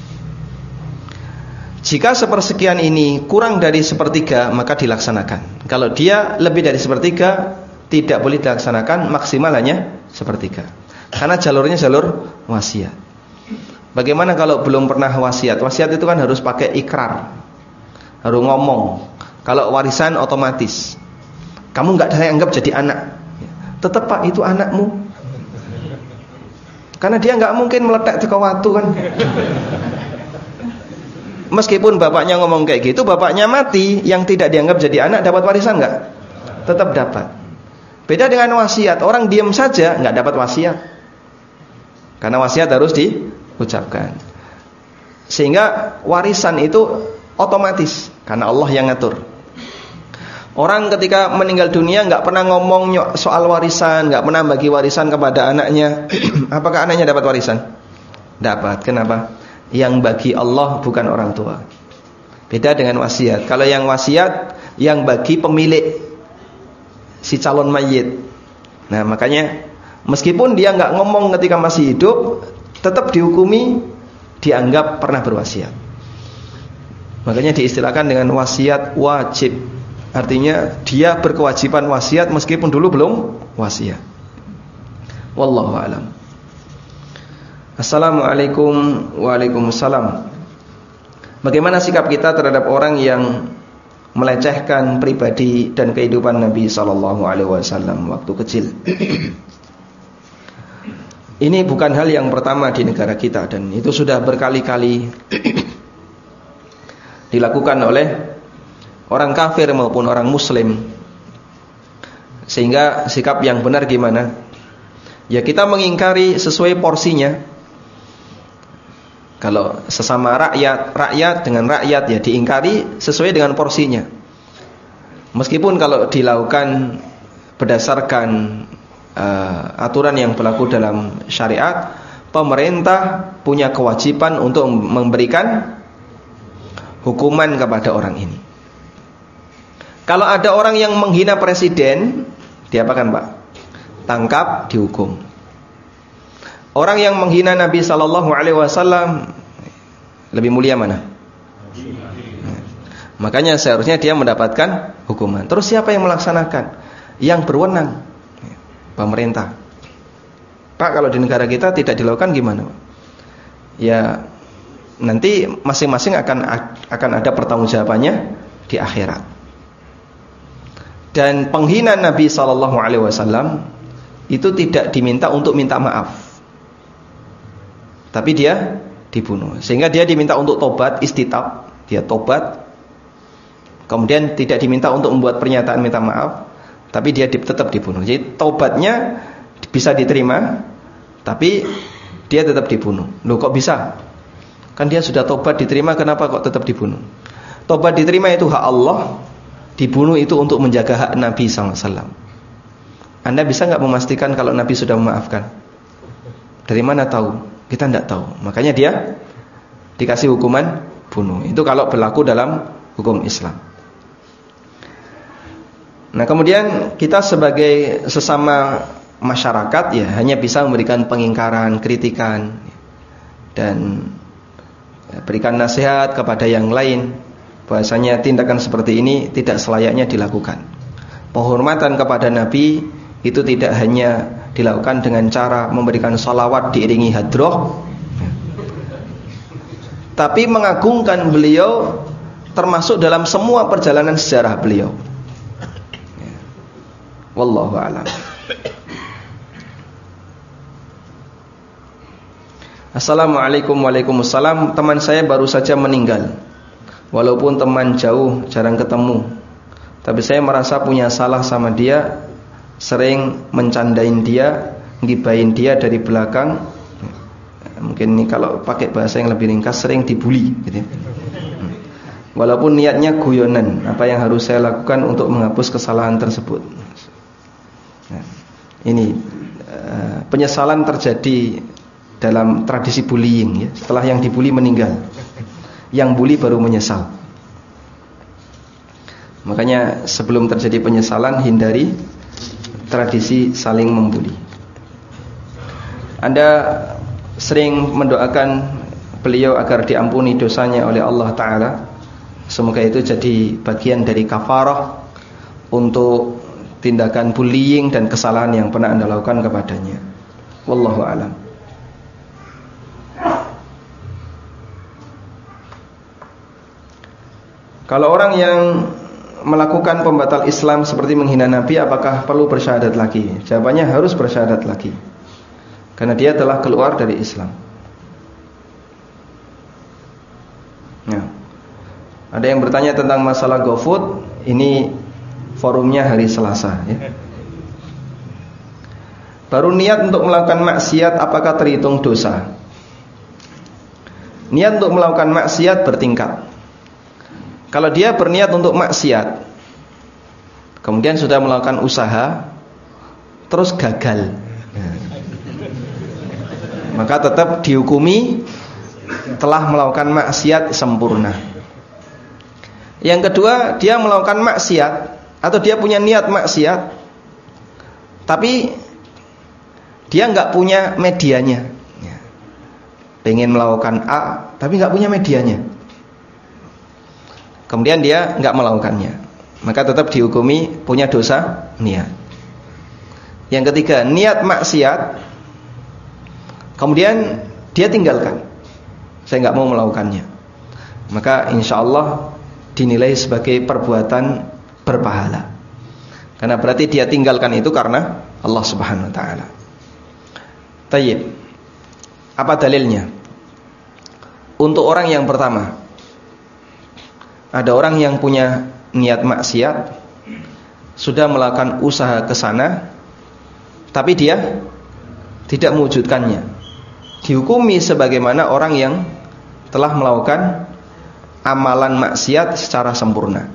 Jika sepersekian ini kurang dari sepertiga, maka dilaksanakan. Kalau dia lebih dari sepertiga, tidak boleh dilaksanakan, maksimal hanya sepertiga. Karena jalurnya jalur wasiat. Bagaimana kalau belum pernah wasiat? Wasiat itu kan harus pakai ikrar, harus ngomong. Kalau warisan otomatis, kamu nggak saya anggap jadi anak. Tetap Pak, itu anakmu. Karena dia nggak mungkin meletak teko watu kan. Meskipun bapaknya ngomong kayak gitu, bapaknya mati, yang tidak dianggap jadi anak dapat warisan nggak? Tetap dapat. Beda dengan wasiat, orang diam saja nggak dapat wasiat, karena wasiat harus diucapkan. Sehingga warisan itu otomatis, karena Allah yang ngatur. Orang ketika meninggal dunia nggak pernah ngomong soal warisan, nggak pernah bagi warisan kepada anaknya. Apakah anaknya dapat warisan? Dapat. Kenapa? Yang bagi Allah bukan orang tua. Beda dengan wasiat. Kalau yang wasiat, yang bagi pemilik, si calon mayit. Nah makanya meskipun dia nggak ngomong ketika masih hidup, tetap dihukumi dianggap pernah berwasiat. Makanya diistilahkan dengan wasiat wajib. Artinya dia berkewajiban wasiat meskipun dulu belum wasiat. Wallahu a'lam. Assalamualaikum. Waalaikumsalam. Bagaimana sikap kita terhadap orang yang melecehkan pribadi dan kehidupan Nabi sallallahu alaihi wasallam waktu kecil? Ini bukan hal yang pertama di negara kita, dan itu sudah berkali-kali dilakukan oleh orang kafir maupun orang muslim. Sehingga sikap yang benar gimana? Ya kita mengingkari sesuai porsinya. Kalau sesama rakyat, rakyat dengan rakyat ya diingkari sesuai dengan porsinya. Meskipun kalau dilakukan berdasarkan uh, aturan yang berlaku dalam syariat, pemerintah punya kewajiban untuk memberikan hukuman kepada orang ini. Kalau ada orang yang menghina presiden, diapakan Pak? Tangkap, dihukum. Orang yang menghina Nabi sallallahu alaihi wasallam lebih mulia mana? Nah, makanya seharusnya dia mendapatkan hukuman. Terus siapa yang melaksanakan? Yang berwenang, pemerintah. Pak, kalau di negara kita tidak dilakukan gimana? Ya nanti masing-masing akan akan ada pertanggungjawabannya di akhirat. Dan penghina Nabi sallallahu alaihi wasallam itu tidak diminta untuk minta maaf, tapi dia dibunuh. Sehingga dia diminta untuk tobat, istitab, dia tobat. Kemudian tidak diminta untuk membuat pernyataan minta maaf, tapi dia tetap dibunuh. Jadi tobatnya bisa diterima, tapi dia tetap dibunuh. Loh kok bisa? Kan dia sudah tobat diterima, kenapa kok tetap dibunuh? Tobat diterima itu hak Allah, dibunuh itu untuk menjaga hak Nabi sallallahu alaihi wasallam. Anda bisa nggak memastikan kalau Nabi sudah memaafkan? Dari mana tahu? Kita tidak tahu. Makanya dia dikasih hukuman bunuh. Itu kalau berlaku dalam hukum Islam. Nah kemudian kita sebagai sesama masyarakat ya hanya bisa memberikan pengingkaran, kritikan, dan berikan nasihat kepada yang lain bahwasanya tindakan seperti ini tidak selayaknya dilakukan. Penghormatan kepada Nabi itu tidak hanya dilakukan dengan cara memberikan salawat diiringi hadroh, tapi mengagungkan beliau termasuk dalam semua perjalanan sejarah beliau. Wallahu a'lam. Assalamualaikum, waalaikumsalam. Teman saya baru saja meninggal. Walaupun teman jauh, jarang ketemu, tapi saya merasa punya salah sama dia. Sering mencandain dia, ngibain dia dari belakang. Mungkin ini kalau pakai bahasa yang lebih ringkas, sering dibully gitu. Walaupun niatnya guyonan. Apa yang harus saya lakukan untuk menghapus kesalahan tersebut? Nah, ini uh, penyesalan terjadi dalam tradisi bullying ya. Setelah yang dibully meninggal, yang bully baru menyesal. Makanya sebelum terjadi penyesalan, hindari tradisi saling membuli. Anda sering mendoakan beliau agar diampuni dosanya oleh Allah Ta'ala. Semoga itu jadi bagian dari kafarah untuk tindakan bullying dan kesalahan yang pernah Anda lakukan kepadanya. Wallahu a'lam. Kalau orang yang melakukan pembatal Islam seperti menghina Nabi, apakah perlu bersyahadat lagi? Jawabannya harus bersyahadat lagi, karena dia telah keluar dari Islam. Ya. Ada yang bertanya tentang masalah GoFood. Ini forumnya hari Selasa ya. Baru niat untuk melakukan maksiat, apakah terhitung dosa? Niat untuk melakukan maksiat bertingkat. Kalau dia berniat untuk maksiat, kemudian sudah melakukan usaha, terus gagal, maka tetap dihukumi telah melakukan maksiat sempurna. Yang kedua, dia melakukan maksiat atau dia punya niat maksiat, tapi dia nggak punya medianya. Pengen melakukan A, tapi nggak punya medianya. Kemudian dia nggak melakukannya, maka tetap dihukumi punya dosa niat. Yang ketiga, niat maksiat, kemudian dia tinggalkan, saya nggak mau melakukannya, maka insya Allah dinilai sebagai perbuatan berpahala, karena berarti dia tinggalkan itu karena Allah Subhanahu Wa Taala. Tayyib. Apa dalilnya? Untuk orang yang pertama, ada orang yang punya niat maksiat, sudah melakukan usaha ke sana, tapi dia tidak mewujudkannya. Dihukumi sebagaimana orang yang telah melakukan amalan maksiat secara sempurna.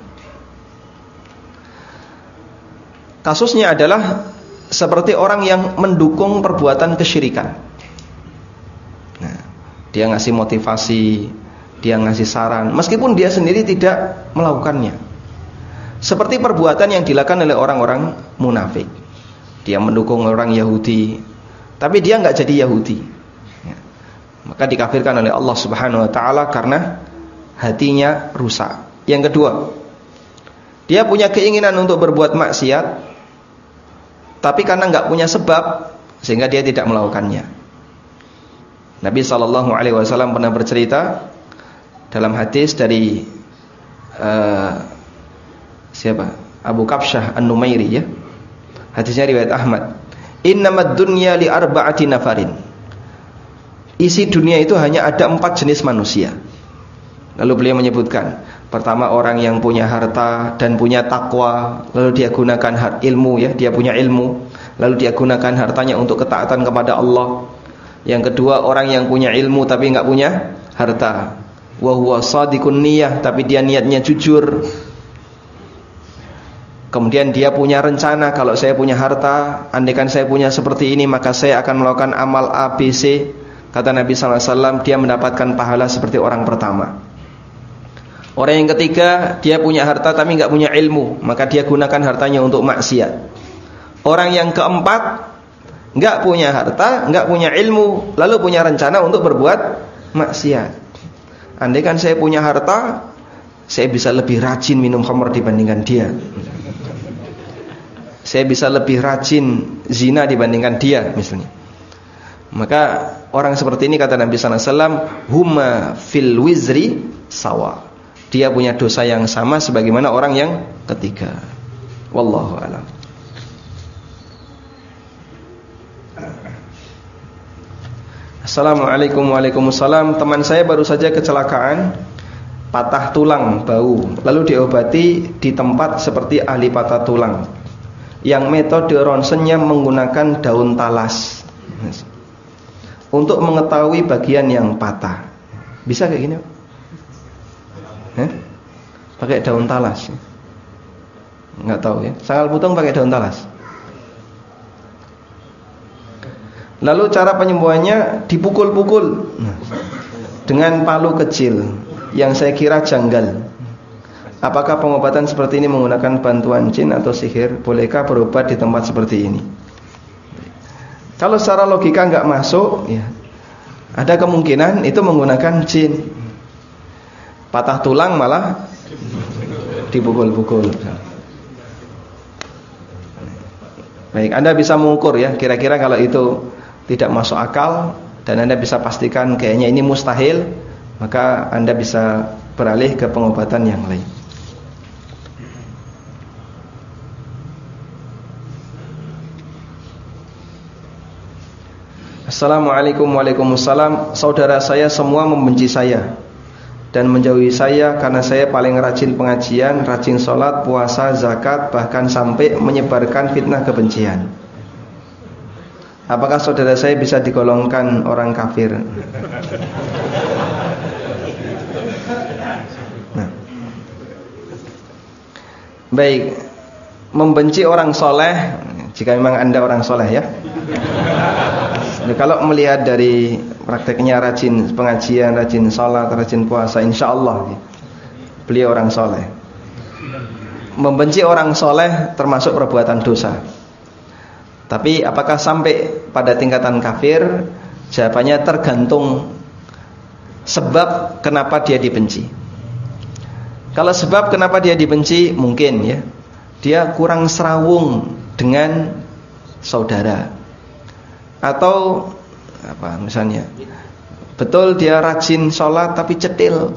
Kasusnya adalah seperti orang yang mendukung perbuatan kesyirikan. Nah, dia ngasih motivasi, dia ngasih saran, meskipun dia sendiri tidak melakukannya. Seperti perbuatan yang dilakukan oleh orang-orang munafik. Dia mendukung orang Yahudi, tapi dia nggak jadi Yahudi. Ya. Maka dikafirkan oleh Allah Subhanahu Wa Taala karena hatinya rusak. Yang kedua, dia punya keinginan untuk berbuat maksiat, tapi karena nggak punya sebab, sehingga dia tidak melakukannya. Nabi Shallallahu Alaihi Wasallam pernah bercerita dalam hadis dari uh, siapa? Abu Kabsyah An-Numairi ya. Hadisnya riwayat Ahmad. Innamad dunya li arba'ati nafarin. Isi dunia itu hanya ada empat jenis manusia. Lalu beliau menyebutkan, pertama orang yang punya harta dan punya takwa, lalu dia gunakan ilmu ya, dia punya ilmu, lalu dia gunakan hartanya untuk ketaatan kepada Allah. Yang kedua, orang yang punya ilmu tapi enggak punya harta. Wa huwa shadiqun niyah, tapi dia niatnya jujur. Kemudian dia punya rencana, kalau saya punya harta, andaikan saya punya seperti ini, maka saya akan melakukan amal A, B, C. Kata Nabi sallallahu alaihi wasallam, dia mendapatkan pahala seperti orang pertama. Orang yang ketiga, dia punya harta tapi enggak punya ilmu, maka dia gunakan hartanya untuk maksiat. Orang yang keempat, enggak punya harta, enggak punya ilmu, lalu punya rencana untuk berbuat maksiat. Andaikan saya punya harta, saya bisa lebih rajin minum khamr dibandingkan dia. Saya bisa lebih rajin zina dibandingkan dia misalnya. Maka orang seperti ini, kata Nabi sallallahu alaihi wasallam, huma fil wizri sawa. Dia punya dosa yang sama sebagaimana orang yang ketiga. Wallahu a'lam. Assalamualaikum. Waalaikumsalam. Teman saya baru saja kecelakaan, patah tulang bau, lalu diobati di tempat seperti ahli patah tulang, yang metode ronsennya menggunakan daun talas untuk mengetahui bagian yang patah. Bisa kayak gini? Hah? Pakai daun talas? Nggak tahu ya. Sanggal putung pakai daun talas. Lalu cara penyembuhannya dipukul-pukul dengan palu kecil yang saya kira janggal. Apakah pengobatan seperti ini menggunakan bantuan jin atau sihir? Bolehkah berobat di tempat seperti ini? Kalau secara logika nggak masuk, ya, ada kemungkinan itu menggunakan jin. Patah tulang malah dipukul-pukul. Baik, Anda bisa mengukur ya, kira-kira kalau itu tidak masuk akal dan Anda bisa pastikan kayaknya ini mustahil, maka Anda bisa beralih ke pengobatan yang lain. Assalamualaikum. Waalaikumsalam. Saudara saya semua membenci saya dan menjauhi saya karena saya paling rajin pengajian, rajin sholat, puasa, zakat, bahkan sampai menyebarkan fitnah kebencian. Apakah saudara saya bisa digolongkan orang kafir? Nah. Baik, membenci orang soleh, jika memang Anda orang soleh ya. Jadi, kalau melihat dari prakteknya rajin pengajian, rajin sholat, rajin puasa, insya Allah beliau orang soleh. Membenci orang soleh termasuk perbuatan dosa. Tapi apakah sampai pada tingkatan kafir? Jawabannya tergantung sebab kenapa dia dibenci. Kalau sebab kenapa dia dibenci, mungkin ya, dia kurang serawung dengan saudara, atau apa misalnya, betul dia rajin sholat tapi cetil,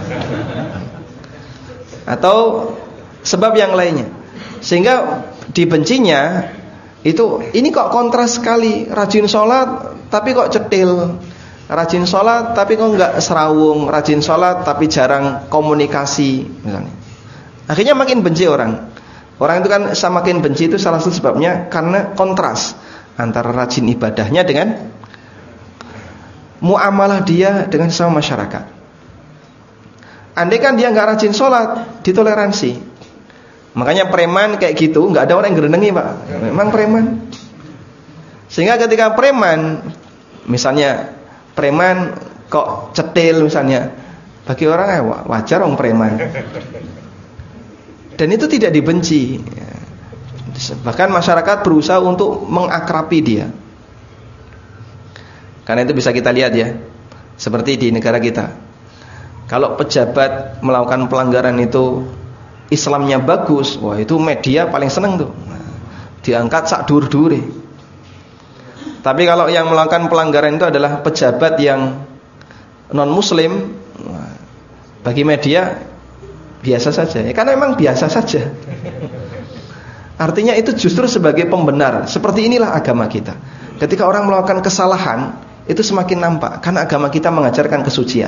atau sebab yang lainnya, sehingga dibencinya itu, ini kok kontras sekali, rajin sholat tapi kok cetil, rajin sholat tapi kok nggak serawung, rajin sholat tapi jarang komunikasi misalnya. Akhirnya makin benci orang. Orang itu kan semakin benci itu salah satu sebabnya karena kontras antara rajin ibadahnya dengan muamalah dia dengan sama masyarakat. Andai kan dia nggak rajin sholat, ditoleransi. Makanya preman kayak gitu nggak ada orang yang gerenengi, Pak. Memang preman. Sehingga ketika preman, misalnya preman kok cetil misalnya, bagi orang eh, wajar orang preman. Dan itu tidak dibenci. Bahkan masyarakat berusaha untuk mengakrabi dia. Karena itu bisa kita lihat ya, seperti di negara kita. Kalau pejabat melakukan pelanggaran itu Islamnya bagus, wah itu media paling seneng tuh, diangkat sak dur-dure. Tapi kalau yang melakukan pelanggaran itu adalah pejabat yang non muslim, bagi media biasa saja, ya, karena memang biasa saja. Artinya itu justru sebagai pembenar. Seperti inilah agama kita. Ketika orang melakukan kesalahan, itu semakin nampak karena agama kita mengajarkan kesucian.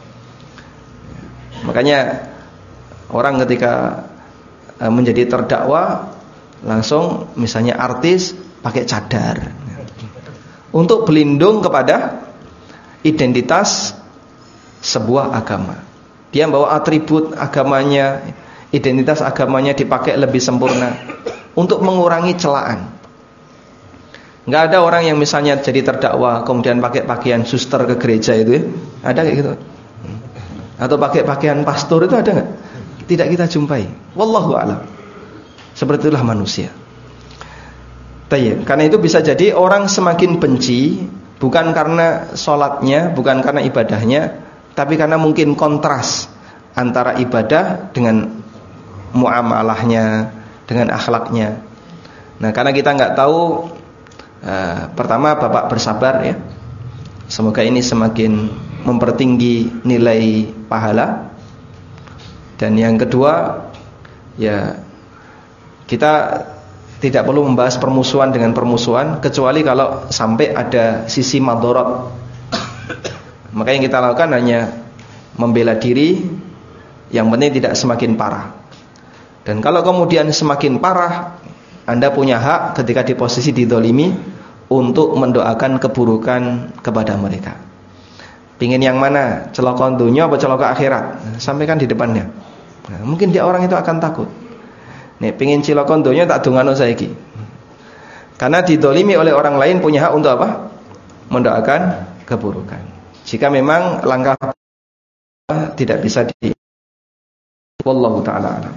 Makanya orang ketika menjadi terdakwa, langsung misalnya artis pakai cadar untuk berlindung kepada identitas sebuah agama. Dia bawa atribut agamanya, identitas agamanya dipakai lebih sempurna untuk mengurangi celaan. Nggak ada orang yang misalnya jadi terdakwa kemudian pakai pakaian suster ke gereja itu ya? Ada kayak gitu? Atau pakai pakaian pastor itu ada nggak? Tidak kita jumpai. Wallahu a'lam. Seperti itulah manusia. Tayyib. Karena itu bisa jadi orang semakin benci bukan karena sholatnya, bukan karena ibadahnya, tapi karena mungkin kontras antara ibadah dengan muamalahnya, dengan akhlaknya. Nah, karena kita nggak tahu, uh, pertama Bapak bersabar ya. Semoga ini semakin mempertinggi nilai pahala. Dan yang kedua, ya kita tidak perlu membahas permusuhan dengan permusuhan, kecuali kalau sampai ada sisi madorot Maka yang kita lakukan hanya membela diri, yang penting tidak semakin parah. Dan kalau kemudian semakin parah, Anda punya hak ketika di posisi didolimi untuk mendoakan keburukan kepada mereka. Pingin yang mana? Celaka dunia atau celaka akhirat? Sampaikan di depannya. Nah, mungkin dia orang itu akan takut. Nih, pingin celaka dunia tak dongano saiki. Karena didolimi oleh orang lain punya hak untuk apa? Mendoakan keburukan. Jika memang langkah tidak bisa di wallahu ta'ala alam.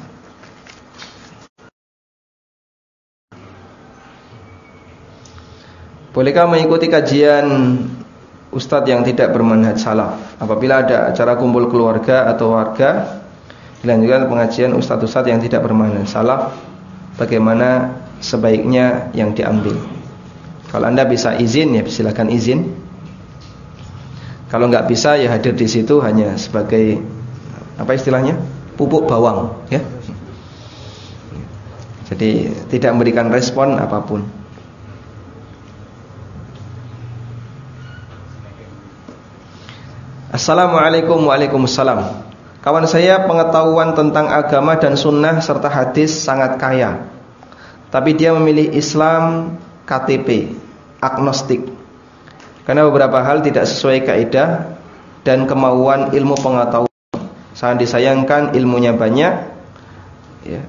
Bolehkah mengikuti kajian ustadz yang tidak bermanhaj salaf apabila ada acara kumpul keluarga atau warga dilanjutkan pengajian ustadz-ustadz yang tidak bermanhaj salaf, bagaimana sebaiknya yang diambil? Kalau Anda bisa izin ya silakan izin. Kalau nggak bisa ya hadir di situ hanya sebagai apa istilahnya? Pupuk bawang ya. Jadi tidak memberikan respon apapun. Assalamualaikum. Waalaikumsalam. Kawan saya pengetahuan tentang agama dan sunnah serta hadis sangat kaya, tapi dia memilih Islam K T P, agnostik, karena beberapa hal tidak sesuai kaidah dan kemauan ilmu pengetahuan. Sangat disayangkan ilmunya banyak ya.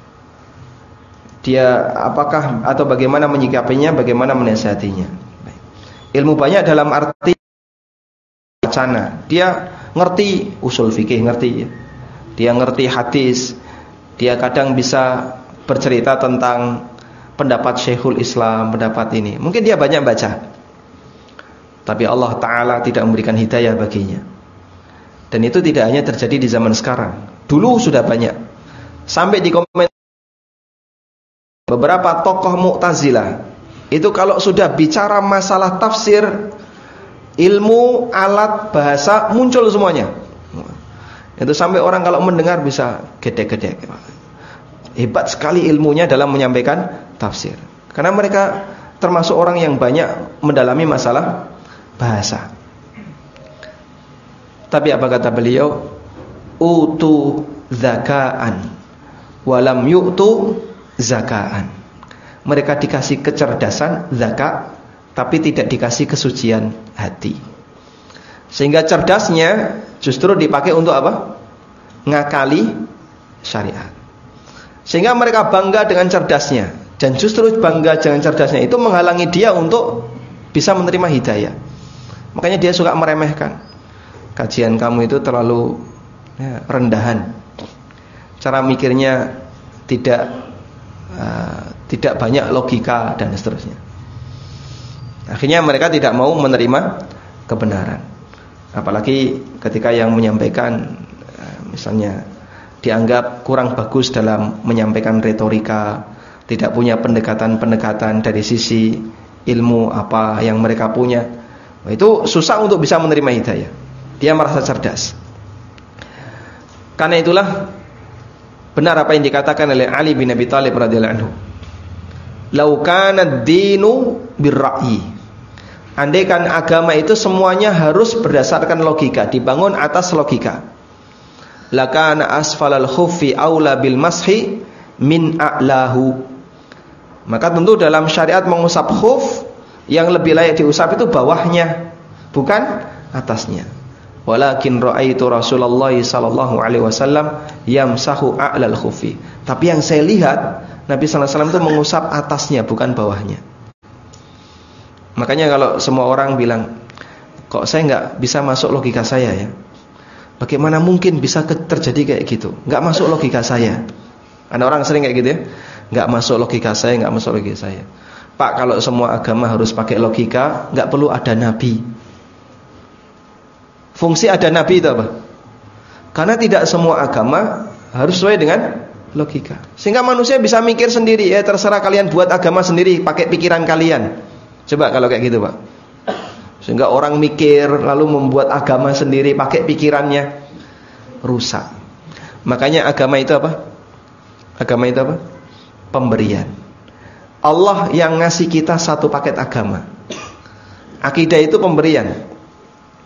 Dia apakah atau bagaimana menyikapinya, bagaimana menasihatinya? Ilmu banyak dalam arti wacana. Dia ngerti usul fikih, ngerti ya. Dia ngerti hadis. Dia kadang bisa bercerita tentang pendapat Syekhul Islam, pendapat ini. Mungkin dia banyak baca, tapi Allah Ta'ala tidak memberikan hidayah baginya. Dan itu tidak hanya terjadi di zaman sekarang. Dulu sudah banyak. Sampai di komen beberapa tokoh Mu'tazilah itu kalau sudah bicara masalah tafsir, ilmu, alat, bahasa, muncul semuanya. Itu sampai orang kalau mendengar bisa gede-gede. Hebat sekali ilmunya dalam menyampaikan tafsir. Karena mereka termasuk orang yang banyak mendalami masalah bahasa. Tapi apa kata beliau? Utu zakaan walam yu'tu zakaan. Mereka dikasih kecerdasan, zakat, tapi tidak dikasih kesucian hati. Sehingga cerdasnya justru dipakai untuk apa? Ngakali syariat. Sehingga mereka bangga dengan cerdasnya. Dan justru bangga dengan cerdasnya itu menghalangi dia untuk bisa menerima hidayah. Makanya dia suka meremehkan. Kajian kamu itu terlalu ya, rendahan. Cara mikirnya tidak uh, tidak banyak logika dan seterusnya. Akhirnya mereka tidak mau menerima kebenaran. Apalagi ketika yang menyampaikan uh, misalnya dianggap kurang bagus dalam menyampaikan retorika, tidak punya pendekatan-pendekatan dari sisi ilmu apa yang mereka punya. Nah, itu susah untuk bisa menerima hidayah. Dia merasa cerdas. Karena itulah benar apa yang dikatakan oleh Ali bin Abi Thalib radhiyallahu anhu. Lau kana ad-dinu bir-ra'yi. Andaikan agama itu semuanya harus berdasarkan logika, dibangun atas logika. Lakana asfalal khuffi aula bil mashi min a'lahu. Maka tentu dalam syariat mengusap khuf, yang lebih layak diusap itu bawahnya, bukan atasnya. Walakin ra'aitu Rasulullah sallallahu alaihi wasallam yamsahu a'lal khuffi. Tapi yang saya lihat Nabi sallallahu alaihi wasallam itu mengusap atasnya, bukan bawahnya. Makanya kalau semua orang bilang, kok saya enggak bisa masuk logika saya ya? Bagaimana mungkin bisa terjadi kayak gitu? Enggak masuk logika saya. Ada orang sering kayak gitu ya? Enggak masuk logika saya, enggak masuk logika saya. Pak, kalau semua agama harus pakai logika, enggak perlu ada nabi. Fungsi ada nabi itu apa? Karena tidak semua agama harus sesuai dengan logika. Sehingga manusia bisa mikir sendiri, ya terserah kalian buat agama sendiri pakai pikiran kalian. Coba kalau kayak gitu, Pak. Sehingga orang mikir lalu membuat agama sendiri pakai pikirannya, rusak. Makanya agama itu apa? Agama itu apa? Pemberian. Allah yang ngasih kita satu paket agama. Akidah itu pemberian.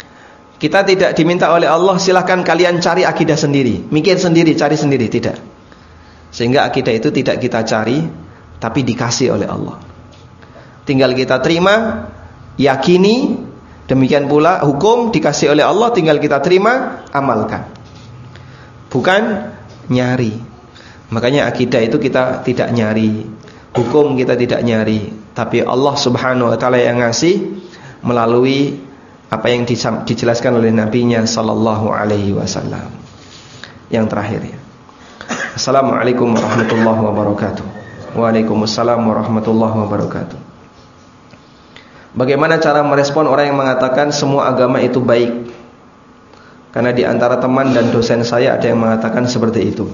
Kita tidak diminta oleh Allah silahkan kalian cari akidah sendiri, mikir sendiri, cari sendiri, tidak. Sehingga akidah itu tidak kita cari, tapi dikasih oleh Allah. Tinggal kita terima, yakini. Demikian pula hukum dikasih oleh Allah, tinggal kita terima, amalkan. Bukan nyari. Makanya akidah itu kita tidak nyari, hukum kita tidak nyari, tapi Allah Subhanahu wa taala yang ngasih melalui apa yang dijelaskan oleh Nabi-Nya sallallahu alaihi wasallam. Yang terakhir ya. Assalamualaikum warahmatullahi wabarakatuh. Waalaikumsalam warahmatullahi wabarakatuh. Bagaimana cara merespon orang yang mengatakan semua agama itu baik? Karena di antara teman dan dosen saya ada yang mengatakan seperti itu.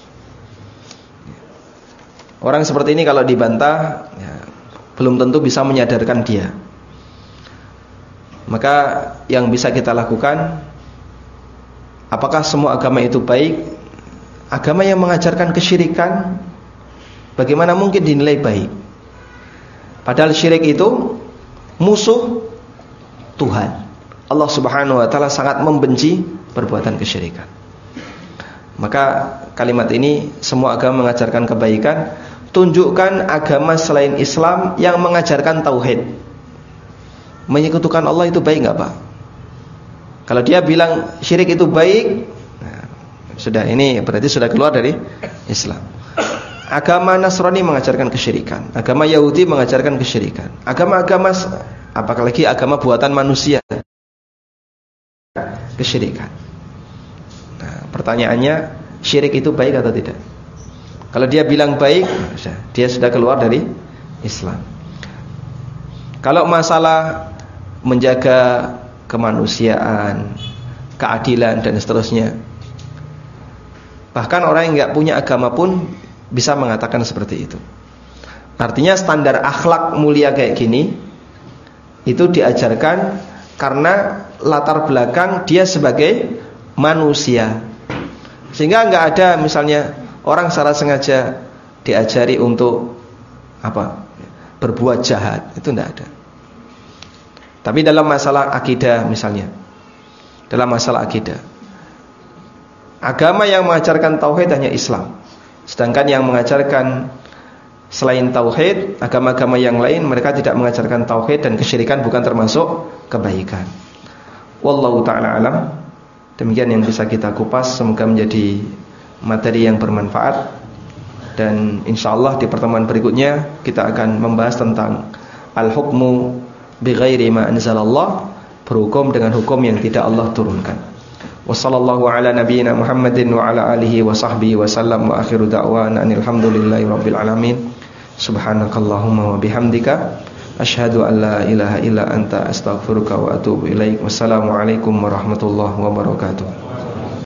Orang seperti ini kalau dibantah ya, belum tentu bisa menyadarkan dia. Maka yang bisa kita lakukan, apakah semua agama itu baik? Agama yang mengajarkan kesyirikan, bagaimana mungkin dinilai baik? Padahal syirik itu musuh Tuhan. Allah Subhanahu wa taala sangat membenci perbuatan kesyirikan. Maka kalimat ini, semua agama mengajarkan kebaikan. Tunjukkan agama selain Islam yang mengajarkan tauhid. Menyekutukan Allah itu baik enggak, Pak? Kalau dia bilang syirik itu baik, nah, sudah, ini berarti sudah keluar dari Islam. Agama Nasrani mengajarkan kesyirikan, agama Yahudi mengajarkan kesyirikan, agama-agama apalagi agama buatan manusia kesyirikan. Nah, pertanyaannya, syirik itu baik atau tidak? Kalau dia bilang baik, dia sudah keluar dari Islam. Kalau masalah menjaga kemanusiaan, keadilan dan seterusnya, bahkan orang yang nggak punya agama pun bisa mengatakan seperti itu. Artinya standar akhlak mulia kayak gini itu diajarkan karena latar belakang dia sebagai manusia. Sehingga nggak ada misalnya orang secara sengaja diajari untuk apa? Berbuat jahat, itu enggak ada. Tapi dalam masalah akidah misalnya, dalam masalah akidah, agama yang mengajarkan tauhid hanya Islam. Sedangkan yang mengajarkan selain tauhid, agama-agama yang lain, mereka tidak mengajarkan tauhid, dan kesyirikan bukan termasuk kebaikan. Wallahu ta'ala alam. Demikian yang bisa kita kupas, semoga menjadi materi yang bermanfaat. Dan insyaallah di pertemuan berikutnya kita akan membahas tentang al-hukmu bighairi ma anzalallah, berhukum dengan hukum yang tidak Allah turunkan. Wassallallahu ala nabiyyina Muhammadin wa ala alihi wa sahbihi wa sallam, wa akhiru da'wana alhamdulillahi rabbil alamin. Subhanakallahumma wa bihamdika asyhadu an la ilaha illa anta astaghfiruka wa atubu ilaik. Wassalamu alaikum warahmatullahi wabarakatuh.